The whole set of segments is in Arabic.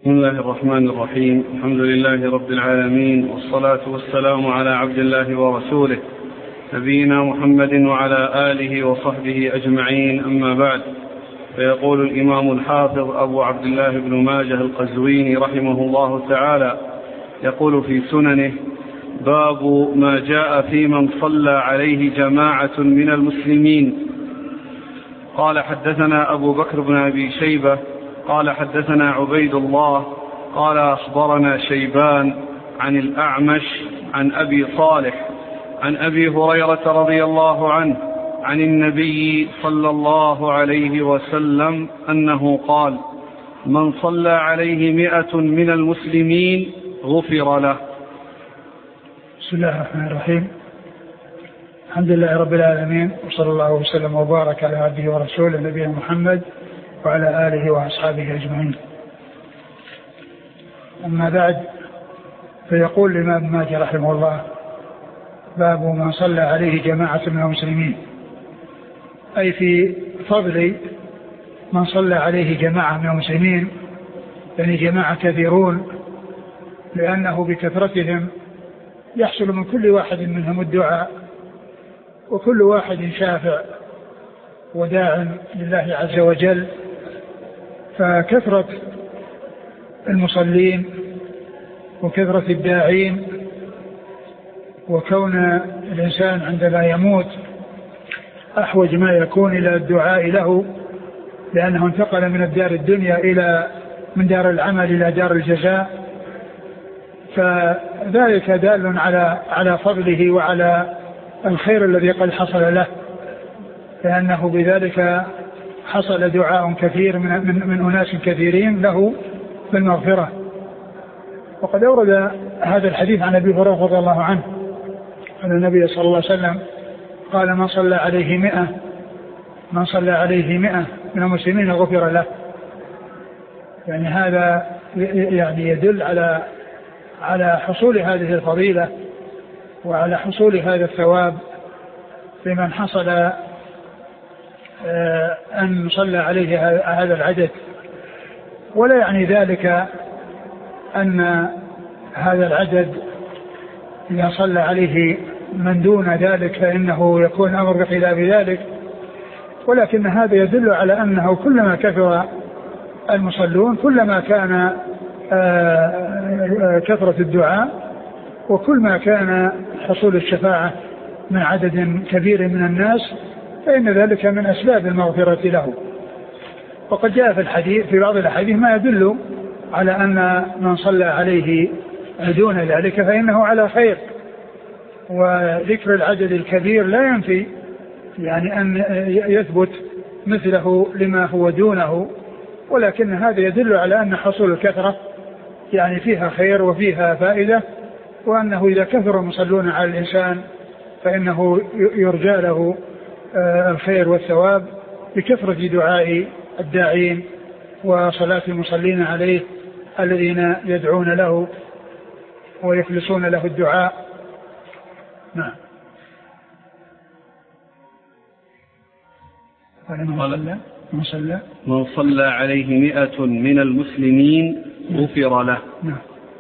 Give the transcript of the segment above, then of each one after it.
بسم الله الرحمن الرحيم. الحمد لله رب العالمين، والصلاة والسلام على عبد الله ورسوله نبينا محمد وعلى آله وصحبه أجمعين، أما بعد. فيقول الإمام الحافظ أبو عبد الله بن ماجه القزويني رحمه الله تعالى، يقول في سننه: باب ما جاء في من صلى عليه جماعة من المسلمين. قال: حدثنا أبو بكر بن أبي شيبة قال: حدثنا عبيد الله قال: أخبرنا شيبان عن الأعمش عن أبي صالح عن أبي هريرة رضي الله عنه عن النبي صلى الله عليه وسلم أنه قال: من صلى عليه 100 من المسلمين غفر له. بسم الله الرحمن الرحيم. الحمد لله رب العالمين، وصلى الله وسلم وبارك على عبده ورسوله نبينا محمد وعلى آله وأصحابه أجمعين. أما بعد، فيقول الإمام ماجه رحمه الله: باب من صلى عليه جماعة من المسلمين، أي في فضل من صلى عليه جماعة من المسلمين، يعني جماعة كثيرون، لأنه بكثرتهم يحصل من كل واحد منهم الدعاء، وكل واحد شافع وداع لله عز وجل. فكثرة المصلين وكثرة الداعين، وكون الإنسان عندما يموت أحوج ما يكون إلى الدعاء له، لأنه انتقل من الدار الدنيا من دار العمل إلى دار الجزاء، فذلك دال على فضله وعلى الخير الذي قد حصل له، لأنه بذلك حصل دعاء كثير من أناس كثيرين له بالمغفرة. وقد أورد هذا الحديث عن أبي هريرة رضي الله عنه أن النبي صلى الله عليه وسلم قال: من صلى عليه 100 من المسلمين غفر له. يعني هذا يعني يدل على حصول هذه الفضيلة وعلى حصول هذا الثواب لمن حصل أن صلى عليه هذا العدد. ولا يعني ذلك أن هذا العدد إذا صلى عليه من دون ذلك فإنه يكون أمر بخلاف ذلك، ولكن هذا يدل على أنه كلما كثر المصلون كلما كان كثرة الدعاء، وكل ما كان حصول الشفاعة من عدد كبير من الناس، فإن ذلك من أسباب المغفرة له. وقد جاء في بعض الأحاديث ما يدل على أن من صلى عليه دون ذلك فإنه على خير، وذكر العدد الكبير لا ينفي يعني أن يثبت مثله لما هو دونه، ولكن هذا يدل على أن حصول الكثرة يعني فيها خير وفيها فائدة، وأنه إذا كثر المصلون على الإنسان فإنه يرجى له الخير والثواب بكثرة دعاء الداعين وصلاة المصلين عليه الذين يدعون له ويخلصون له الدعاء. نعم. من صلى عليه 100 من المسلمين غفر له. نعم.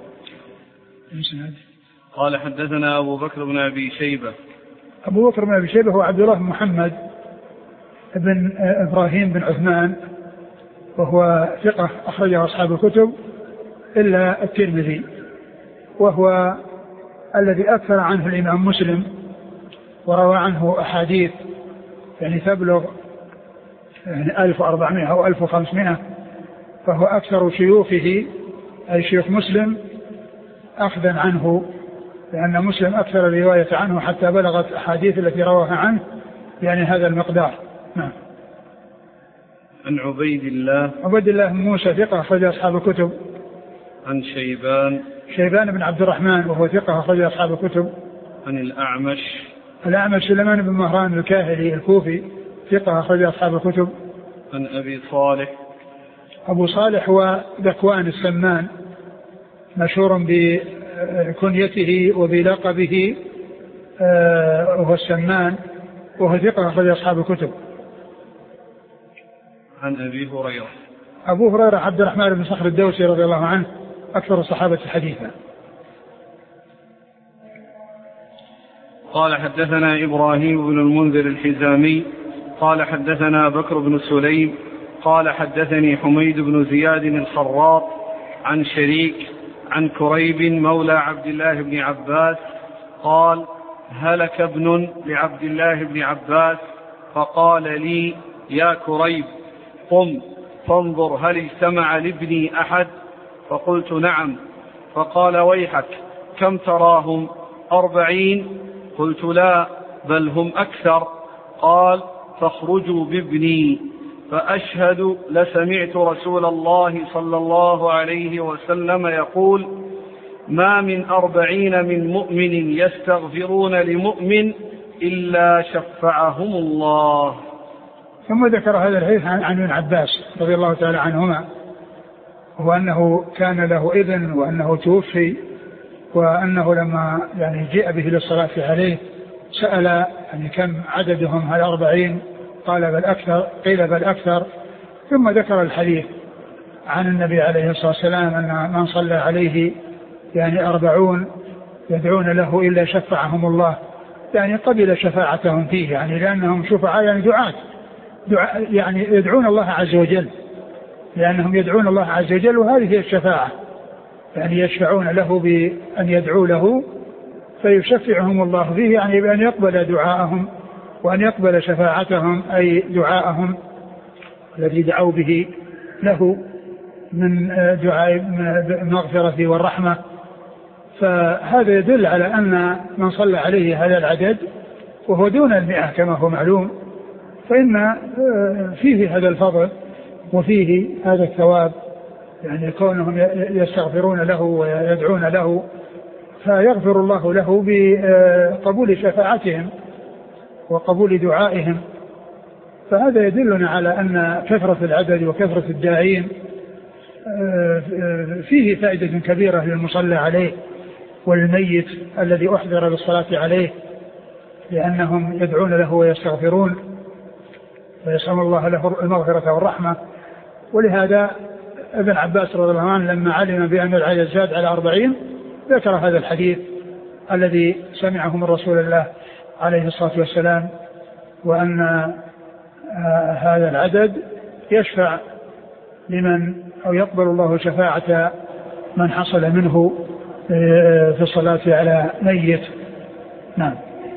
قال: حدثنا أبو بكر بن أبي شيبة. أبو بكر بن أبي شيبة هو عبد الله بن محمد بن إبراهيم بن عثمان، وهو ثقة أخرجه أصحاب الكتب إلا الترمذي، وهو الذي أكثر عنه الإمام مسلم وروى عنه أحاديث يعني تبلغ يعني 1400 أو 1500، فهو أكثر شيوخه أي شيوخ مسلم أخذا عنه، لأن مسلم أكثر الرواية عنه حتى بلغت أحاديث التي رواها عنه يعني هذا المقدار. نعم. عن عبيد الله بن موسى ثقة أخرج أصحاب الكتب. عن شيبان بن عبد الرحمن وهو ثقة أخرج أصحاب الكتب. عن الأعمش سليمان بن مهران الكاهلي الكوفي ثقة أخرج أصحاب الكتب. عن أبو صالح هو ذكوان السمان، مشهور بكنيته وبلقبه وهو السمان، وهو ثقة أخرج أصحاب الكتب. عن أبي هريرة أبو هريرة عبد الرحمن بن صخر الدوسي رضي الله عنه أكثر الصحابة حديثا. قال حدثنا إبراهيم بن المنذر الحزامي قال حدثنا بكر بن سليم قال حدثني حميد بن زياد الخراط عن شريك عن كريب مولى عبد الله بن عباس قال هلك ابن لعبد الله بن عباس فقال لي يا كريب قم فانظر هل اجتمع لابني أحد؟ فقلت نعم. فقال ويحك كم تراهم 40؟ قلت لا بل هم أكثر. قال فاخرجوا بابني فأشهد لسمعت رسول الله صلى الله عليه وسلم يقول ما من 40 من مؤمن يستغفرون لمؤمن إلا شفعهم الله. ثم ذكر هذا الحديث عن ابن عباس رضي الله تعالى عنهما، وأنه كان له ابن وأنه توفي، وأنه لما جاء به للصلاة عليه سأل كم عددهم، هل 40؟ قال بل أكثر، قيل بل أكثر. ثم ذكر الحديث عن النبي عليه الصلاة والسلام أن من صلى عليه 40 يدعون له إلا شفعهم الله، قبل شفاعتهم فيه، لأنهم شفعاء دعاة يدعون الله عز وجل، لأنهم يدعون الله عز وجل، وهذه هي الشفاعة، يشفعون له بأن يدعوا له فيشفعهم الله فيه، بأن يقبل دعاءهم وأن يقبل شفاعتهم، أي دعاءهم الذي دعوا به له من دعاء المغفرة والرحمة. فهذا يدل على أن من صلى عليه هذا العدد وهو دون 100 كما هو معلوم، فإن فيه هذا الفضل وفيه هذا الثواب، كونهم يستغفرون له ويدعون له فيغفر الله له بقبول شفاعتهم وقبول دعائهم. فهذا يدلنا على أن كثرة العدد وكثرة الداعين فيه فائدة كبيرة للمصلى عليه والميت الذي أحضر بالصلاة عليه، لأنهم يدعون له ويستغفرون ويسأل الله له المغفرة والرحمة. ولهذا ابن عباس رضي الله عنه لما علم بأن العدد زاد على 40 ذكر هذا الحديث الذي سمعه من رسول الله عليه الصلاة والسلام، وأن هذا العدد يشفع لمن أو يقبل الله شفاعة من حصل منه في الصلاة على ميت. نعم.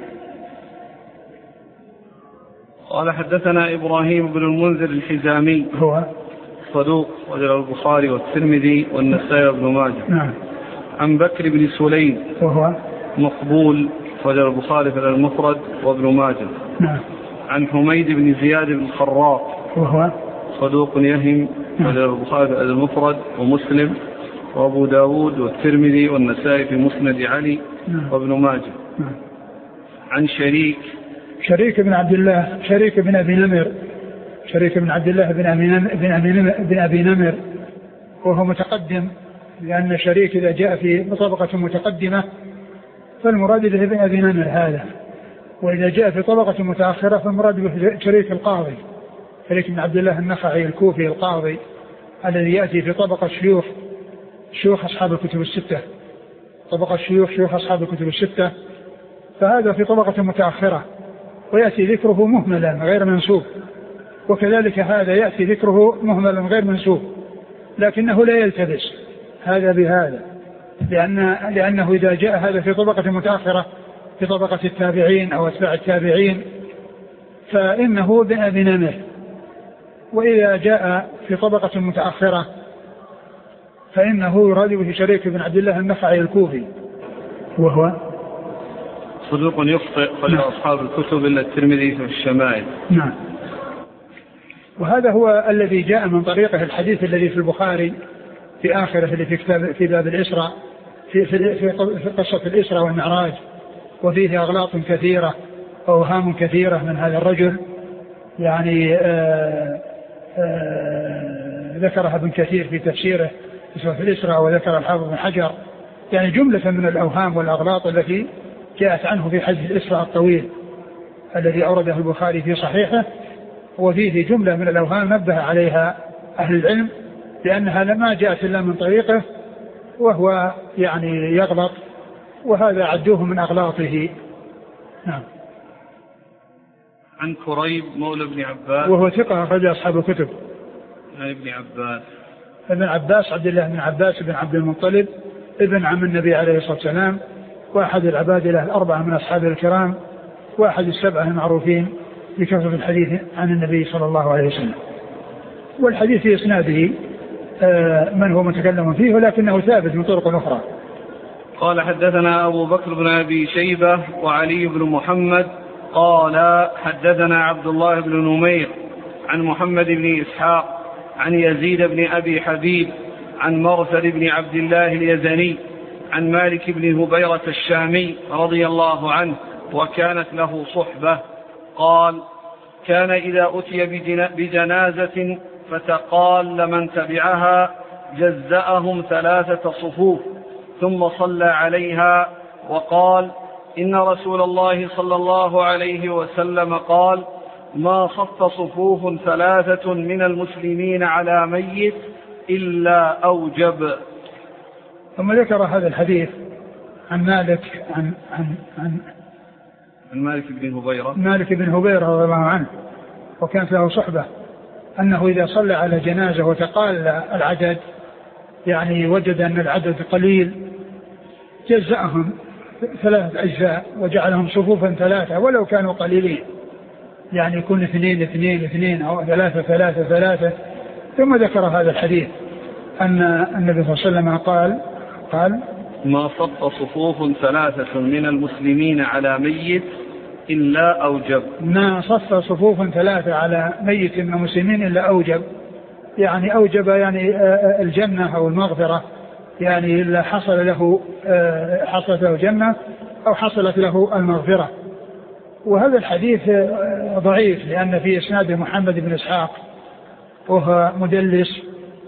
قال حدثنا إبراهيم بن المنذر الحزامي هو صدوق وجل البخاري والترمذي والنسائي وابن ماجه. نعم. عن بكر بن سليم وهو مقبول وجل البخاري في المفرد وابن ماجه. نعم. عن حميد بن زياد بن الخراط وهو صدوق يهم وجل البخاري في المفرد ومسلم وابو داود والترمذي والنسائي في مسند علي وابن ماجه. عن شريك بن عبد الله شريك بن أبي نمر شريك بن عبد الله بن أبي نمر وهو متقدم، لأن شريك إذا جاء في طبقة متقدمة فالمراد به ابن أبي نمر هذا، وإذا جاء في طبقة متأخرة فالمراد به شريك القاضي، شريك بن عبد الله النخعي الكوفي القاضي الذي يأتي في طبقة شيوخ أصحاب الكتب الستة، طبقة شيوخ أصحاب الكتب الستة، فهذا في طبقة متأخرة ويأتي ذكره مهملا غير منسوب، وكذلك هذا يأتي ذكره مهملا غير منسوب، لكنه لا يلتبس هذا بهذا، لأنه إذا جاء هذا في طبقة متأخرة في طبقة التابعين أو أتباع التابعين فإنه ابن أبي نمر، وإذا جاء في طبقة متأخرة فإنه يراد به شريك بن عبد الله النخعي الكوفي وهو صدوق يخطئ قال أصحاب الكتب إلا الترمذي في الشمائل. نعم. وهذا هو الذي جاء من طريقه الحديث الذي في البخاري في آخره اللي في باب الإسراء في قصة الإسراء والمعراج، وفيه أغلاط كثيرة وأوهام كثيرة من هذا الرجل، ذكرها ابن كثير في تفسيره في سورة الإسراء، وذكر الحافظ بن حجر جملة من الأوهام والأغلاط التي جاءت عنه في حديث الإسراء الطويل الذي أورده البخاري في صحيحه، وفيه جملة من الأوهام نبه عليها أهل العلم لأنها لما جاءت إلا من طريقه وهو يعني يغلط، وهذا عدوه من أغلاطه. نعم. عن كريب مولى ابن عباس وهو ثقة أخرج أصحاب الكتب. عن ابن عباس. ابن عباس عبد الله بن عباس بن عبد المطلب ابن عم النبي عليه الصلاة والسلام، وأحد العبادلة الأربعة من أصحاب الكرام، وأحد السبعة المعروفين بكثرة الحديث عن النبي صلى الله عليه وسلم. والحديث في إسناده من هو متكلم فيه، ولكنه ثابت من طرق أخرى. قال حدثنا أبو بكر بن أبي شيبة وعلي بن محمد قال حدثنا عبد الله بن نمير عن محمد بن إسحاق عن يزيد بن أبي حبيب عن مرثد بن عبد الله اليزني عن مالك بن هبيرة الشامي رضي الله عنه وكانت له صحبة قال كان إذا أتي بجنازة فتقال من تبعها جزأهم 3 صفوف ثم صلى عليها وقال إن رسول الله صلى الله عليه وسلم قال ما صف صفوف 3 من المسلمين على ميت إلا أوجب. ثم ذكر هذا الحديث عن مالك عن مالك بن هبيرة رضي الله عنه وكانت له صحبة، أنه إذا صلى على جنازة وتقال العدد يعني وجد أن العدد قليل جزأهم 3 أجزاء وجعلهم صفوفا 3 ولو كانوا قليلين، يعني يكون 2 2 2 أو 3 3 3. ثم ذكر هذا الحديث أن النبي صلى الله عليه وسلم قال ما صف صفوف 3 من المسلمين على ميت إلا أوجب. ما صف صفوف 3 على ميت من المسلمين إلا أوجب، يعني أوجب يعني الجنة أو المغفرة، يعني إلا حصلت له جنة أو حصلت له المغفرة. وهذا الحديث ضعيف لأن في إسناده محمد بن إسحاق وهو مدلس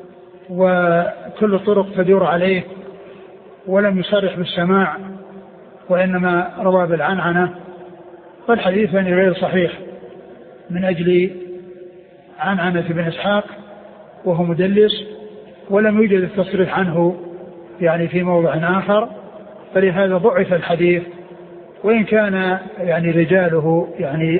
وكل الطرق تدور عليه، ولم يصرح بالسماع وإنما روى بالعنعنة، فالحديث يعني غير صحيح من أجل عنعنة بن إسحاق وهو مدلس، ولم يوجد التصريح عنه يعني في موضع آخر، فلهذا ضعف الحديث، وإن كان يعني رجاله يعني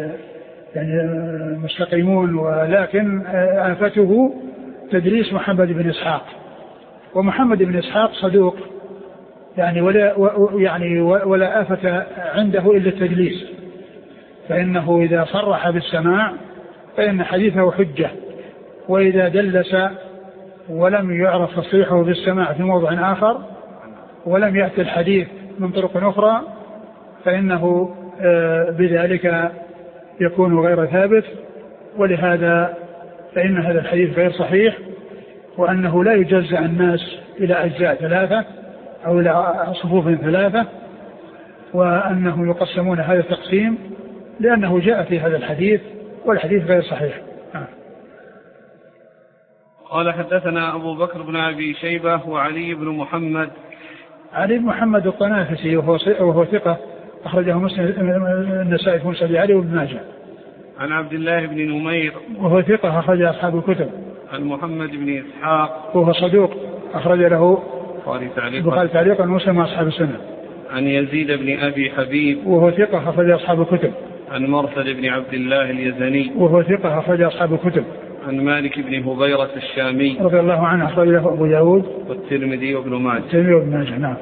مستقيمون، ولكن آفته تدريس محمد بن إسحاق، ومحمد بن إسحاق صدوق يعني ولا آفة عنده إلا التدليس، فإنه إذا صرح بالسماع فإن حديثه حجة، وإذا دلس ولم يعرف تصريحه بالسماع في موضع آخر ولم يأتي الحديث من طرق أخرى فإنه بذلك يكون غير ثابت، ولهذا فإن هذا الحديث غير صحيح، وأنه لا يجزأ الناس إلى أجزاء 3 أو إلى صفوف 3، وأنهم يقسمون هذا التقسيم لأنه جاء في هذا الحديث، والحديث غير صحيح. قال حدثنا أبو بكر بن أبي شيبة وعلي بن محمد. علي بن محمد الطنافسي وهو ثقة أخرجه مسلم النسائي في مسند علي وابن ماجه. عن عبد الله بن نمير وهو ثقة أخرج أصحاب الكتب. عن محمد بن إسحاق وهو صدوق أخرج له البخاري تعليقا ومسلم أصحاب السنة. عن يزيد بن أبي حبيب وهو ثقة أخرج أصحاب الكتب. عن مرثد بن عبد الله اليزني وهو ثقة أخرج أصحاب الكتب. عن مالك بن هبيرة الشامي رضي الله عنه أخرج له أبو داود والترمذي وابن ماجه. نعم.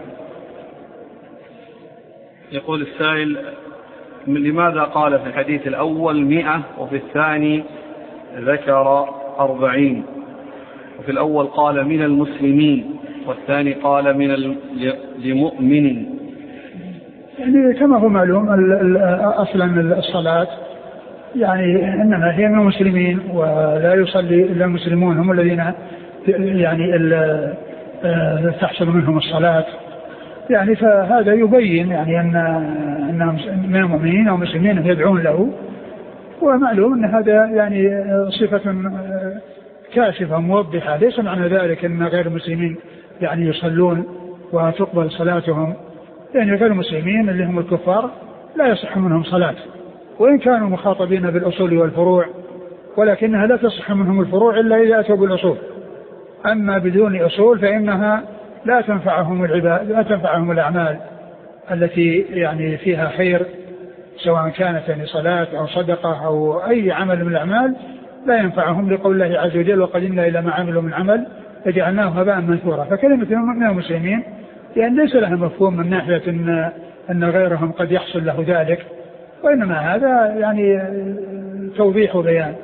يقول السائل لماذا قال في الحديث الأول 100 وفي الثاني ذكر 40؟ وفي الأول قال من المسلمين والثاني قال من لمؤمن. يعني كما هو معلوم أصلا الصلاة يعني إنما هي من المسلمين، ولا يصلي إلا المسلمون هم الذين يعني تحصل منهم الصلاة، يعني فهذا يبين يعني أنهم من المؤمنين أو مسلمين يدعون له، ومعلوم أن هذا يعني صفة كاشفة موضحة، ليس معنى ذلك أن غير المسلمين يعني يصلون وتقبل صلاتهم، يعني غير المسلمين اللي هم الكفار لا يصح منهم صلاة، وإن كانوا مخاطبين بالأصول والفروع ولكنها لا تصح منهم الفروع إلا إذا أتوا بالأصول. أما بدون أصول فإنها لا تنفعهم الأعمال التي يعني فيها خير، سواء كانت يعني صلاة أو صدقة أو أي عمل من الأعمال لا ينفعهم، لقول الله عز وجل وقدمنا إلى ما عملوا من عمل فجعلناه هباء منثورا. فكلمة من المسلمين يعني ليس لها مفهوم من ناحية أن غيرهم قد يحصل له ذلك، وإنما هذا يعني توضيح وبيان.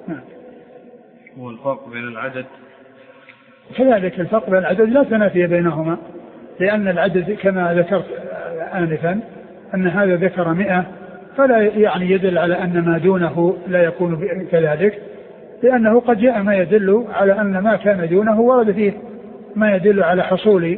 والفرق بين العدد كذلك الفرق بين العدد لا تنافي بينهما، لأن العدد كما ذكرت آنفا أن هذا ذكر 100 فلا يعني يدل على أن ما دونه لا يكون كذلك، لأنه قد جاء ما يدل على أن ما كان دونه ورد فيه ما يدل على حصول،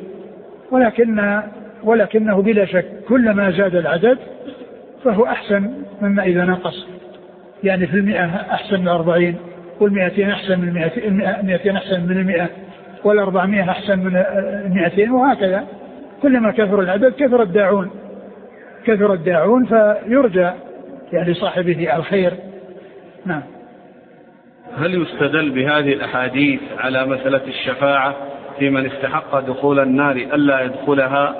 ولكنه بلا شك كلما زاد العدد فهو أحسن مما إذا نقص. يعني في 100 أحسن من 40، وال200 أحسن من 200 أحسن من 100، وال400 أحسن من 200، وهكذا. كلما كثر العدد كثر الداعون فيرجى يعني صاحبه الخير. نعم. هل يستدل بهذه الأحاديث على مسألة الشفاعة في من استحق دخول النار ألا يدخلها؟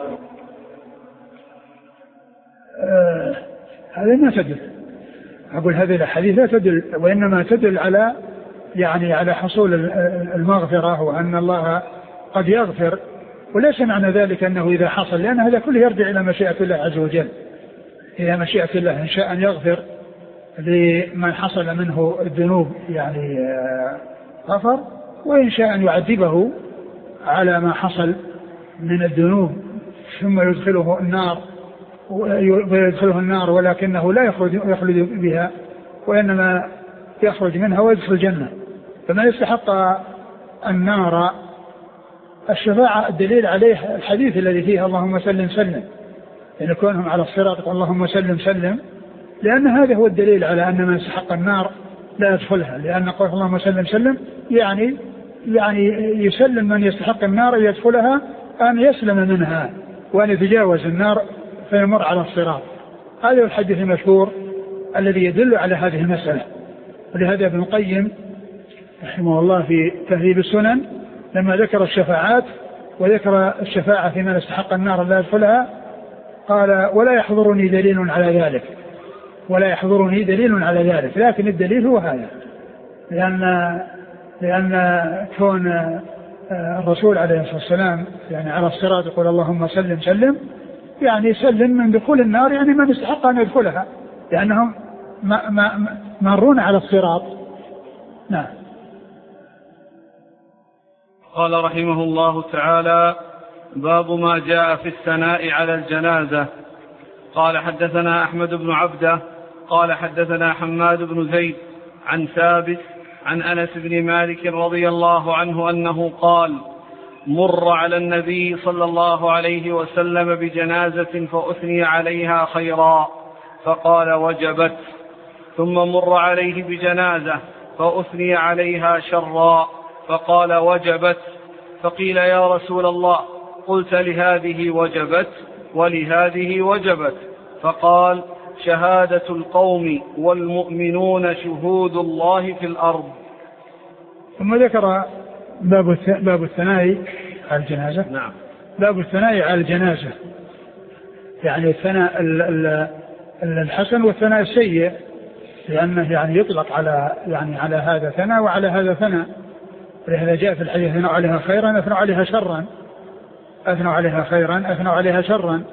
هذا ما تدل. أقول هذه الأحاديث لا تدل، وإنما تدل على يعني على حصول المغفرة وأن الله قد يغفر، وليس معنى ذلك أنه إذا حصل، لأن هذا كله يرجع إلى مشيئة الله عز وجل. إلى مشيئة الله إن شاء أن يغفر لمن حصل منه الذنوب يعني غفر، وإن شاء أن يعذبه على ما حصل من الذنوب ثم يدخله النار ولكنه لا يخلد بها، وإنما يخرج منها ويدخل الجنة. فمن يستحق النار الشفاعة الدليل عليه الحديث الذي فيه اللهم سلم سلم، يعني كونهم على الصراط اللهم سلم سلم، لأن هذا هو الدليل على أن من يستحق النار لا يدخلها، لأن قول اللهم سلم سلم يعني يسلم من يستحق النار يدخلها أن يسلم منها وأن يتجاوز النار فيمر على الصراط. هذا هو الحديث المشهور الذي يدل على هذه المسألة. ولهذا ابن القيم رحمه الله في تهذيب السنن لما ذكر الشفاعات وذكر الشفاعة في من استحق النار لا يدخلها قال ولا يحضرني دليل على ذلك، لكن الدليل هو هذا، لأن كون الرسول عليه الصلاة والسلام يعني على الصراط يقول اللهم سلم سلم، يعني سلم من دخول النار، يعني من يستحق أن يدخلها، لأنهم مرون على الصراط. نعم. قال رحمه الله تعالى: باب ما جاء في الثناء على الجنازة. قال حدثنا أحمد بن عبده قال حدثنا حماد بن زيد عن ثابت عن أنس بن مالك رضي الله عنه أنه قال: مر على النبي صلى الله عليه وسلم بجنازة فأثني عليها خيرا فقال وجبت، ثم مر عليه بجنازة فأثني عليها شرا فقال وجبت، فقيل يا رسول الله قلت لهذه وجبت ولهذه وجبت؟ فقال: شهادة القوم والمؤمنون شهود الله في الأرض. ثم ذكر باب الثناء على الجنازة. نعم. باب الثناء على الجنازة، يعني الثناء الحسن والثناء السيء، لأنه يعني يطلق على هذا ثناء وعلى هذا ثناء. ولهذا جاء في الحديث: أثنوا عليها خيرا أثنوا عليها شرا، أثنوا عليها خيرا أثنوا عليها شرا.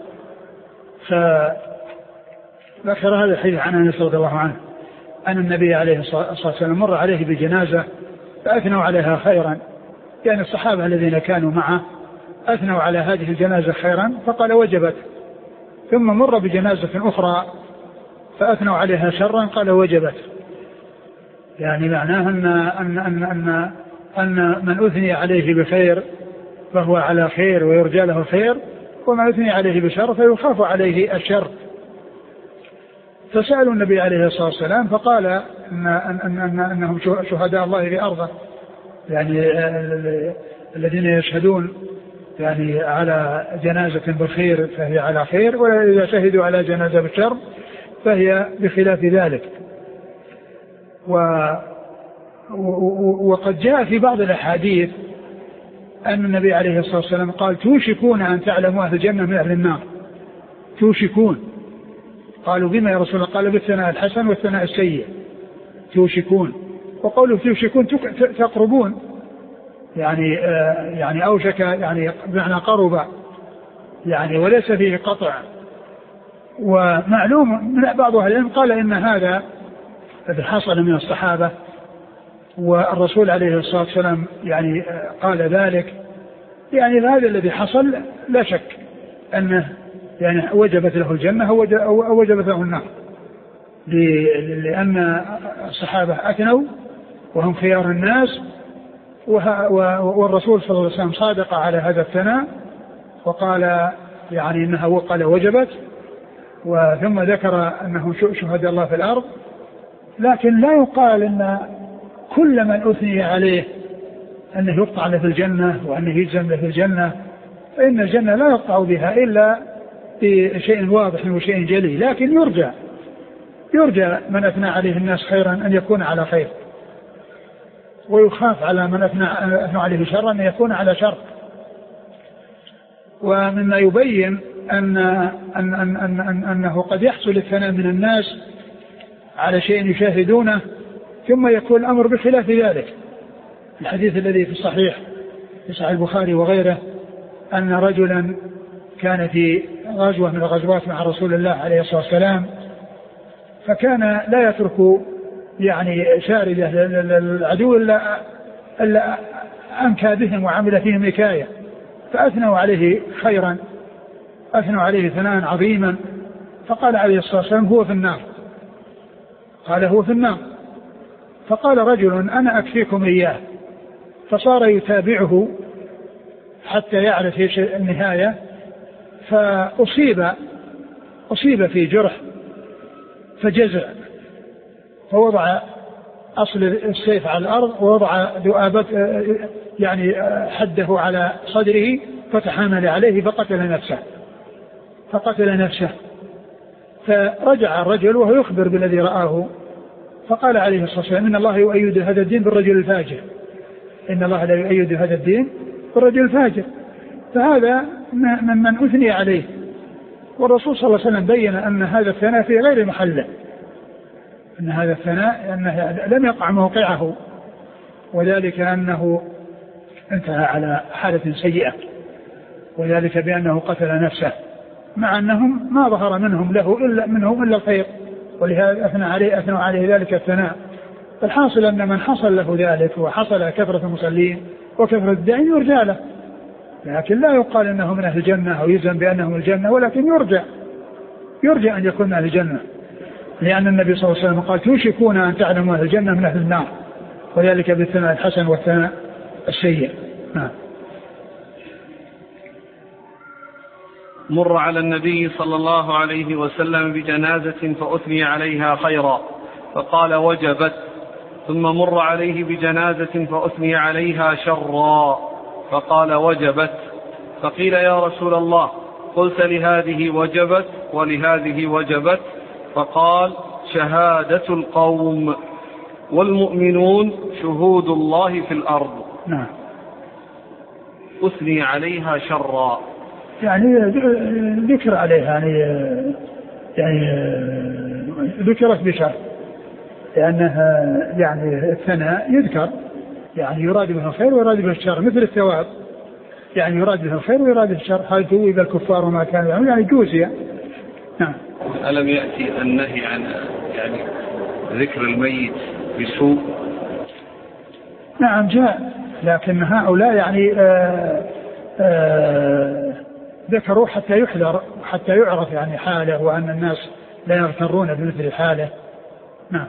فذكر هذا الحديث عن أنس رضي الله عنه أن النبي عليه الصلاة والسلام مر عليه بجنازة فأثنوا عليها خيرا، يعني الصحابة الذين كانوا معه أثنوا على هذه الجنازة خيرا فقال وجبت، ثم مر بجنازة أخرى فأثنوا عليها شرا قال وجبت. يعني معناه أن من أثني عليه بخير فهو على خير ويرجى له خير، ومن أثني عليه بشر فيخاف عليه الشر. فسألوا النبي عليه الصلاة والسلام فقال أنهم شهداء الله في أرضه، يعني الذين يشهدون يعني على جنازة بالخير فهي على خير، وإذا شهدوا على جنازة بالشر فهي بخلاف ذلك. وقد جاء في بعض الأحاديث أن النبي عليه الصلاة والسلام قال توشكون أن تعلموا أهل الجنة من أهل النار. توشكون. قالوا بما يا رسول الله؟ قال بالثناء الحسن والثناء السيء. توشكون. وقولوا توشكون تقربون، يعني أوشك، يعني بمعنى قرب، يعني وليس فيه قطع. ومعلوم من بعض أهل العلم قال إن هذا الذي حصل من الصحابة والرسول عليه الصلاة والسلام يعني قال ذلك، يعني هذا الذي حصل لا شك أنه يعني وجبت له الجنة أو وجبت له النار، لأن الصحابة أثنوا وهم خيار الناس، والرسول صلى الله عليه وسلم صادق على هذا الثناء وقال يعني إنها وقال وجبت، وثم ذكر أنه شهداء الله في الأرض. لكن لا يقال إن كل من أثني عليه أنه يقطع له في الجنة وأنه يجزم له في الجنة، فإن الجنة لا يقطع بها إلا بشيء واضح وشيء جلي. لكن يرجى من أثنى عليه الناس خيرا أن يكون على خير، ويخاف على من أثنى عليه شرا أن يكون على شر. ومما يبين أنه قد يحصل الثناء من الناس على شيء يشاهدونه ثم يكون الأمر بخلاف ذلك. الحديث الذي في الصحيح في صحيح البخاري وغيره أن رجلا كان في غزوة من الغزوات مع رسول الله عليه الصلاة والسلام، فكان لا يترك يعني شاردة العدو إلا أنكى بهم وعمل فيهم نكاية، فأثنوا عليه خيرا، أثنوا عليه ثناء عظيما، فقال عليه الصلاة والسلام هو في النار. قال هو في النار. فقال رجل أنا أكفيكم إياه، فصار يتابعه حتى يعرف ايش النهاية، فأصيب في جرح فجزع، فوضع أصل السيف على الأرض ووضع ذؤابة يعني حده على صدره فتحامل عليه فقتل نفسه. فرجع الرجل وهو يخبر بالذي رآه، فقال عليه الصلاة والسلام إن الله يؤيد هذا الدين بالرجل الفاجر، إن الله لا يؤيد هذا الدين بالرجل الفاجر. فهذا من أثني عليه، والرسول صلى الله عليه وسلم بين أن هذا الثناء في غير محله، أن هذا الثناء أنه لم يقع موقعه، وذلك أنه انتهى على حالة سيئة، وذلك بأنه قتل نفسه، مع أنهم ما ظهر منهم إلا الخير، ولهذا أثنوا عليه ذلك الثناء. فالحاصل أن من حصل له ذلك وحصل كثرة المصلين وكثرة الداعين يرجى له، لكن لا يقال أنه من أهل الجنة أو يزن بأنه من الجنة، ولكن يرجى أن يكون من أهل الجنة، لأن النبي صلى الله عليه وسلم قال توشكون أن تعلموا أهل الجنة من أهل النار، وذلك بالثناء الحسن والثناء السيء. نعم. مر على النبي صلى الله عليه وسلم بجنازة فأثني عليها خيرا فقال وجبت، ثم مر عليه بجنازة فأثني عليها شرا فقال وجبت، فقيل يا رسول الله قلت لهذه وجبت ولهذه وجبت؟ فقال شهادة القوم والمؤمنون شهود الله في الأرض. نعم. أثني عليها شرا يعني ذكر عليها، يعني ذكرت بشر، لأنها يعني الثناء يذكر، يعني يراد به الخير ويراد به الشر، مثل الثواب، يعني يراد به الخير ويراد به الشر. هل ثوب الكفار وما كانوا يعملون، يعني جوزية. نعم. ألم يأتي النهي عن يعني ذكر الميت بسوء؟ نعم جاء، لكن هؤلاء يعني ذكروا حتى يحذر، حتى يعرف يعني حاله، وأن الناس لا يغترون بمثل حاله. نعم.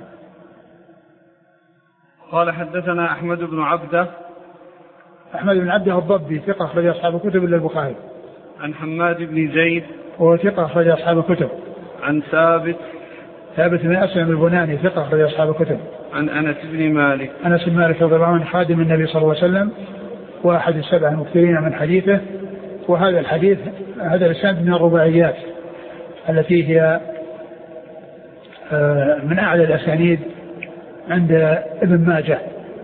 قال حدثنا أحمد بن عبده. أحمد بن عبده الضبي ثقة أخرج أصحاب الكتب إلا البخاري. عن حماد بن زيد وهو ثقة أخرج أصحاب الكتب. عن ثابت بن أسلم البناني ثقة أخرج أصحاب الكتب. عن أنس بن مالك. أنس بن مالك رضي الله عنه خادم النبي صلى الله عليه وسلم وأحد السبع المكثرين من حديثه. وهذا الحديث هذا الإسناد من الرباعيات التي هي من أعلى الأسانيد عند ابن ماجه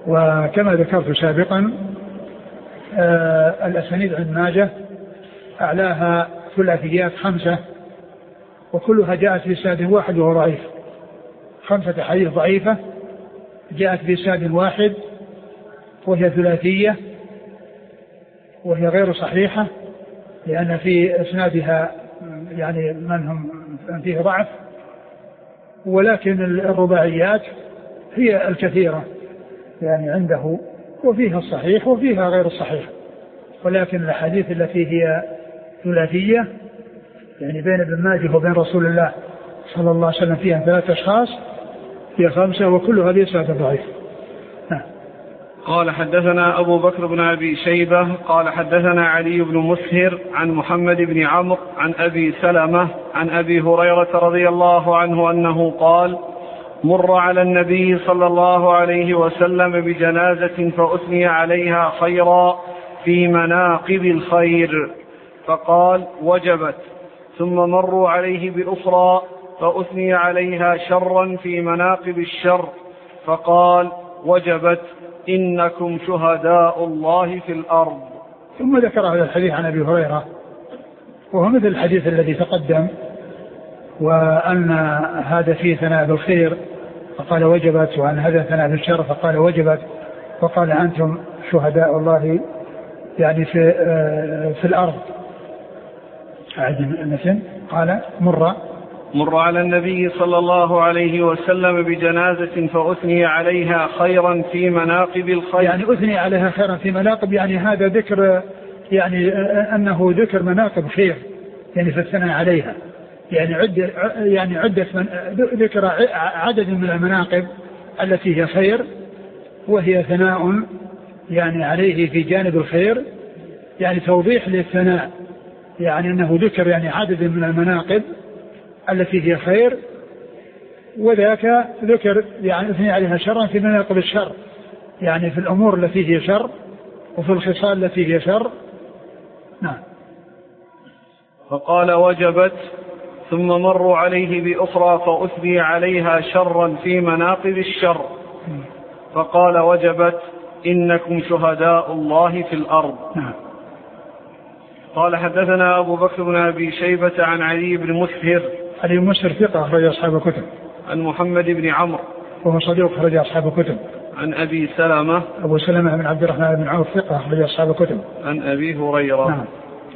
وكما ذكرت سابقا الأسانيد عند ماجه أعلاها ثلاثيات 5 وكلها جاءت بإسناد واحد وهو ضعيف. 5 أحاديث ضعيفة جاءت بإسناد واحد وهي ثلاثية وهي غير صحيحة لأن في إسنادها يعني من هم فيه ضعف، ولكن الرباعيات هي الكثيرة يعني عنده وفيها الصحيح وفيها غير الصحيح، ولكن الحديث التي هي ثلاثية يعني بين ابن ماجه وبين رسول الله صلى الله عليه وسلم فيها 3 أشخاص هي 5 وكلها بإسناد ضعيف. قال حدثنا أبو بكر بن أبي شيبة قال حدثنا علي بن مسهر عن محمد بن عمرو عن أبي سلمة عن أبي هريرة رضي الله عنه أنه قال مر على النبي صلى الله عليه وسلم بجنازة فأثني عليها خيرا في مناقب الخير فقال وجبت، ثم مروا عليه بأخرى فأثني عليها شرا في مناقب الشر فقال وجبت إنكم شهداء الله في الأرض. ثم ذكر هذا الحديث عن أبي هريرة وهو مثل الحديث الذي تقدم، وأن هذا فيه ثناء بالخير فقال وجبت، وأن هذا ثناء بالشر فقال وجبت، وقال أنتم شهداء الله يعني في الأرض. قال مر على النبي صلى الله عليه وسلم بجنازة فأثني عليها خيرا في مناقب الخير، يعني أثني عليها خيرا في مناقب، يعني هذا ذكر يعني أنه ذكر مناقب خير يعني في الثناء عليها، يعني ذكر عدد من المناقب التي هي خير وهي ثناء يعني عليه في جانب الخير، يعني توضيح للثناء، يعني أنه ذكر يعني عدد من المناقب التي هي خير، وذاك ذكر يعني اثني عليها شرا في مناقب الشر، يعني في الأمور التي هي شر وفي الخصال التي هي شر. نعم. فقال وجبت، ثم مروا عليه بأخرى فأثني عليها شرا في مناقب الشر فقال وجبت إنكم شهداء الله في الأرض. نعم. قال حدثنا أبو بكر بن أبي شيبة عن علي بن مسهر. علي بن مسهر ثقة أخرج أصحاب الكتب. عن محمد بن عمرو وهو صديق أخرج أصحاب الكتب. عن أبي سلمة. أبو سلمة بن عبد الرحمن بن عوف ثقة أخرج أصحاب الكتب. عن أبي هريرة. نعم.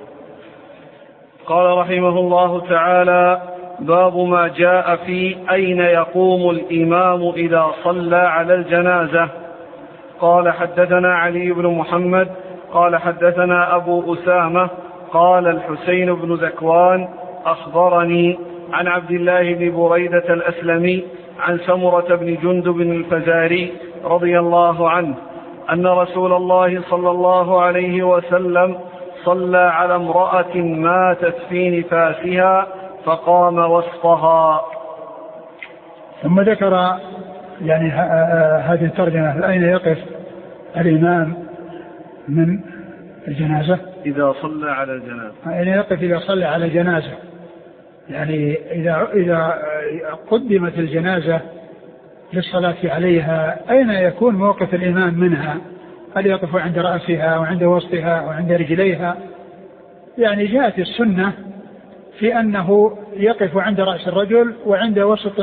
قال رحمه الله تعالى باب ما جاء في أين يقوم الإمام إذا صلى على الجنازة. قال حدثنا علي بن محمد قال حدثنا أبو أسامة قال الحسين بن ذكوان أخبرني عن عبد الله بن بريدة الأسلمي عن سمرة بن جندب الفزاري رضي الله عنه أن رسول الله صلى الله عليه وسلم صلى على امرأة ماتت في نفاسها فقام وسطها. ثم ذكر يعني هذه الترجمة أين يقف الإمام من الجنازة إذا صلى على الجنازة، أين يقف إذا صلى على الجنازة، يعني إذا قدمت الجنازة للصلاة عليها أين يكون موقف الإمام منها؟ هل يقف عند رأسها وعند وسطها وعند رجليها؟ يعني جاءت السنة في أنه يقف عند رأس الرجل وعند وسط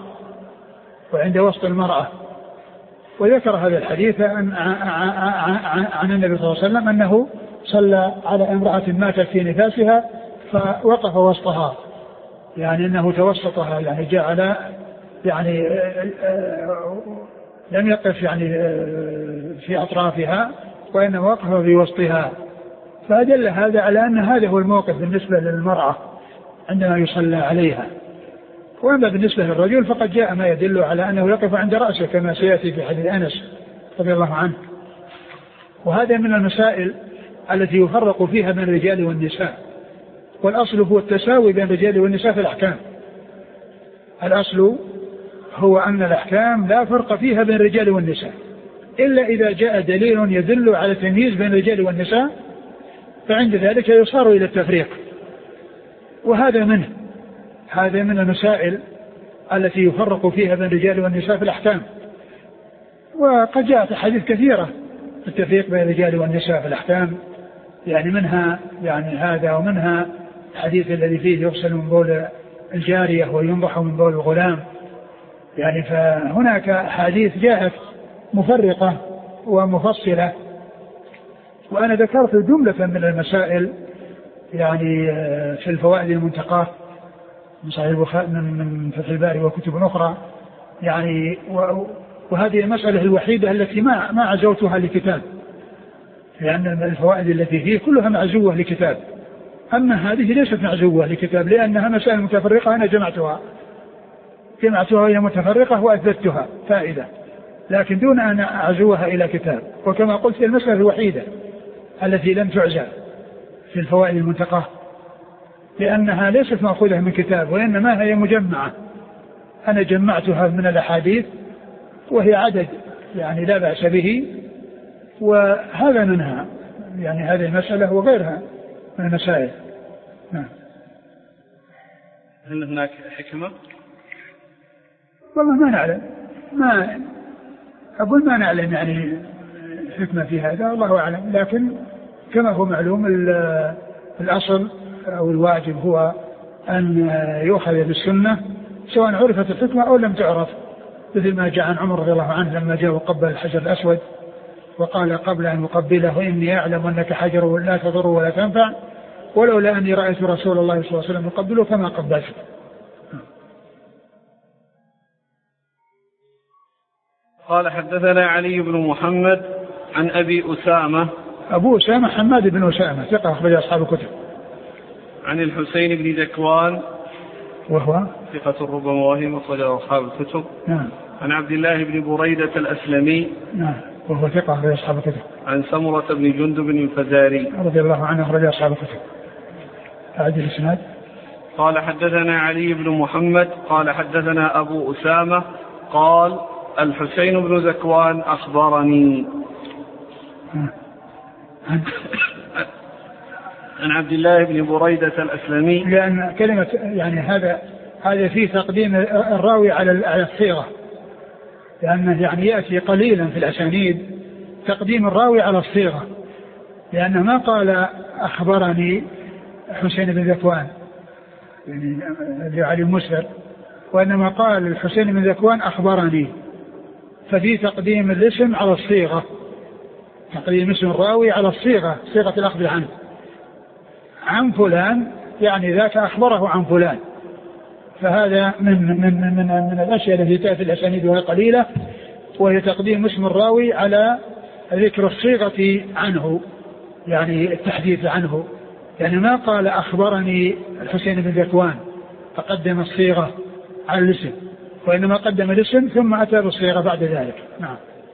المرأة وذكر هذا الحديث عن النبي صلى الله عليه وسلم أنه صلى على امرأة ماتت في نفاسها فوقف وسطها، يعني أنه توسطها، يعني جعل يعني لم يقف يعني في أطرافها وإنما وقف في وسطها، فأدل هذا على أن هذا هو الموقف بالنسبة للمرأة عندما يصلى عليها. وأما بالنسبة للرجل فقد جاء ما يدل على أنه يقف عند رأسه كما سيأتي في حديث أنس رضي الله عنه. وهذا من المسائل التي يفرق فيها بين الرجال والنساء، والأصل هو التساوي بين الرجال والنساء في الأحكام. الأصل هو أن الأحكام لا فرق فيها بين الرجال والنساء إلا إذا جاء دليل يدل على التمييز بين الرجال والنساء، فعند ذلك يصار إلى التفريق. وهذا من المسائل التي يفرق فيها بين الرجال والنساء في الأحكام. وقد جاءت أحاديث كثيرة في التفريق بين الرجال والنساء في الأحكام، يعني منها يعني هذا، ومنها الحديث الذي فيه يغسل من بول الجارية وينضح من بول الغلام. يعني فهناك أحاديث جاءت مفرقة ومفصلة، وأنا ذكرت جملة من المسائل يعني في الفوائد المنتقاة من صحيح البخاري من فتح الباري وكتب أخرى يعني، وهذه المسألة الوحيدة التي ما عزوتها لكتاب، لأن الفوائد التي فيه كلها معزوة لكتاب، أما هذه ليست معزوة لكتاب لأنها مسائل متفرقة أنا جمعتها وهي متفرقة وأثبتها فائدة، لكن دون أن أعزوها إلى كتاب. وكما قلت المسألة الوحيدة التي لم تعزى في الفوائد المنتقاة لأنها ليست مأخوذة من كتاب، وإنما هي مجمعة، أنا جمعتها من الأحاديث وهي عدد يعني لا بأس به، وهذا منها يعني هذه المسألة وغيرها من المسائل. نعم. هل هناك حكمة؟ والله ما نعلم، ما نعلم يعني حكمة في هذا، الله أعلم، لكن كما هو معلوم الأصل أو الواجب هو أن يؤخذ بالسنة سواء عرفت الحكمة أو لم تعرف، مثل ما جاء عن عمر رضي الله عنه لما جاء وقبل الحجر الأسود وقال قبل أن يقبله إني أعلم أنك حجر لا تضر ولا تنفع، ولولا أني رأيت رسول الله صلى الله عليه وسلم يقبله كما قبلته. قال حدثنا علي بن محمد عن أبي أسامة. أبو أسامة حماد بن أسامة ثقة أخرج أصحاب الكتب. عن الحسين بن ذكوان وهو ثقة ربما وهم أخرج أصحاب الكتب. نعم. عن عبد الله بن بريدة الأسلمي. نعم. وهو ثقة أخرج أصحاب الكتب. عن سمرة بن جندب الفزاري رضي الله عنه أخرج أصحاب الكتب. أعد الإسناد. قال حدثنا علي بن محمد قال حدثنا أبو أسامة قال الحسين بن ذكوان أخبرني عن عبد الله بن بريدة الأسلمي، لأن كلمة يعني هذا فيه تقديم الراوي على الصيغة، لأنه يعني يأتي قليلا في الأسانيد تقديم الراوي على الصيغة، لأنه ما قال أخبرني حسين بن ذكوان يعني لعلي مسلم، وإنما قال الحسين بن ذكوان أخبرني، ففي تقديم الاسم على الصيغة، تقديم اسم الراوي على الصيغة، صيغة الأخذ عنه عن فلان، يعني ذاك أخبره عن فلان. فهذا من الأشياء التي تأتي الأسانيد وهي قليلة، وهي تقديم اسم الراوي على ذكر الصيغة عنه، يعني التحديث عنه، يعني ما قال أخبرني الحسين بن ذكوان فقدم الصيغة على الاسم، وإنما قدم الاسم ثم أتى بالصيغة بعد ذلك. نعم.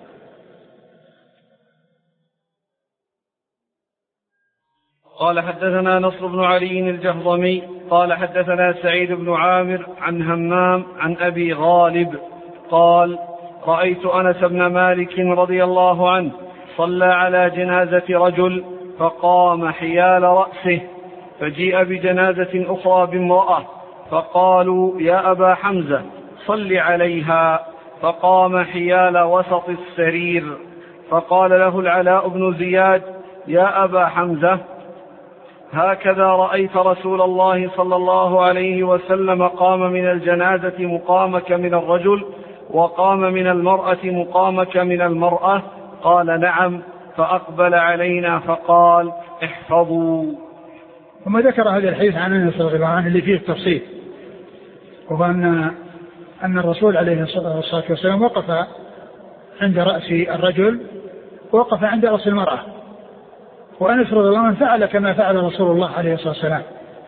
قال حدثنا نصر بن علي الجهضمي قال حدثنا سعيد بن عامر عن همام عن أبي غالب قال رأيت أنس بن مالك رضي الله عنه صلى على جنازة رجل فقام حيال رأسه، فجيء بجنازة أخرى بامرأة فقالوا يا أبا حمزة صل عليها، فقام حيال وسط السرير، فقال له العلاء بن زياد يا أبا حمزة هكذا رأيت رسول الله صلى الله عليه وسلم قام من الجنازة مقامك من الرجل وقام من المرأة مقامك من المرأة؟ قال نعم، فأقبل علينا فقال احفظوا. ثم ذكر هذا الحديث عن أنس رضي الله عنه اللي فيه التفصيل، وهو أن الرسول عليه الصلاة والسلام وقف عند رأس الرجل ووقف عند رأس المرأة، وأنس رضي الله عنه فعل كما فعل رسول الله عليه الصلاة والسلام.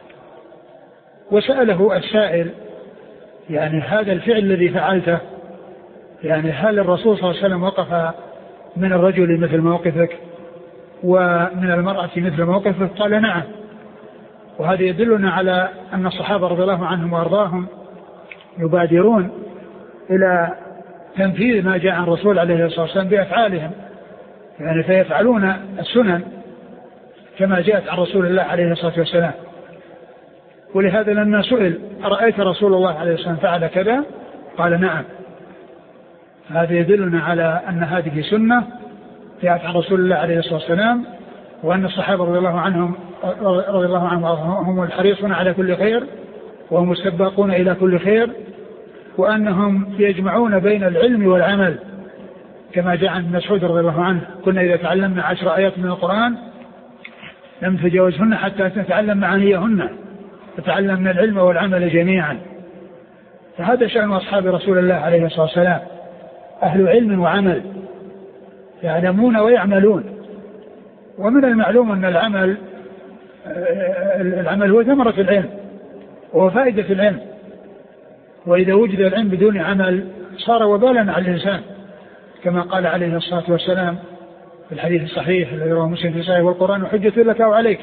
وسأله السائل يعني هذا الفعل الذي فعلته يعني هل الرسول صلى الله عليه وسلم وقف من الرجل مثل موقفك ومن المرأة مثل موقفك؟ قال نعم. وهذا يدلنا على أن الصحابة رضي الله عنهم وأرضاهم يبادرون إلى تنفيذ ما جاء عن الرسول عليه الصلاة والسلام بأفعالهم، يعني فيفعلون السنن كما جاءت عن رسول الله عليه الصلاة والسلام. ولهذا لما سئل أرأيت رسول الله عليه الصلاة والسلام فعل كذا؟ قال نعم. هذا يدلنا على أن هذه سنة جاءت عن رسول الله عليه الصلاة والسلام، وأن الصحابة رضي الله عنهم هم الحريصون على كل خير وهم السباقون إلى كل خير، وأنهم يجمعون بين العلم والعمل كما جاء عن مسعود رضي الله عنه: كنا إذا تعلمنا 10 آيات من القرآن لم نتجاوزهن حتى نتعلم معانيهن، فتعلمنا العلم والعمل جميعا. فهذا شأن أصحاب رسول الله عليه الصلاة والسلام، أهل علم وعمل، يعلمون ويعملون. ومن المعلوم أن العمل هو ثمرة العلم وهو فائدة العلم، وإذا وجد العلم بدون عمل صار وبالا على الإنسان، كما قال عليه الصلاة والسلام في الحديث الصحيح الذي رواه مسلم في صحيح: والقرآن حجة لك أو عليك.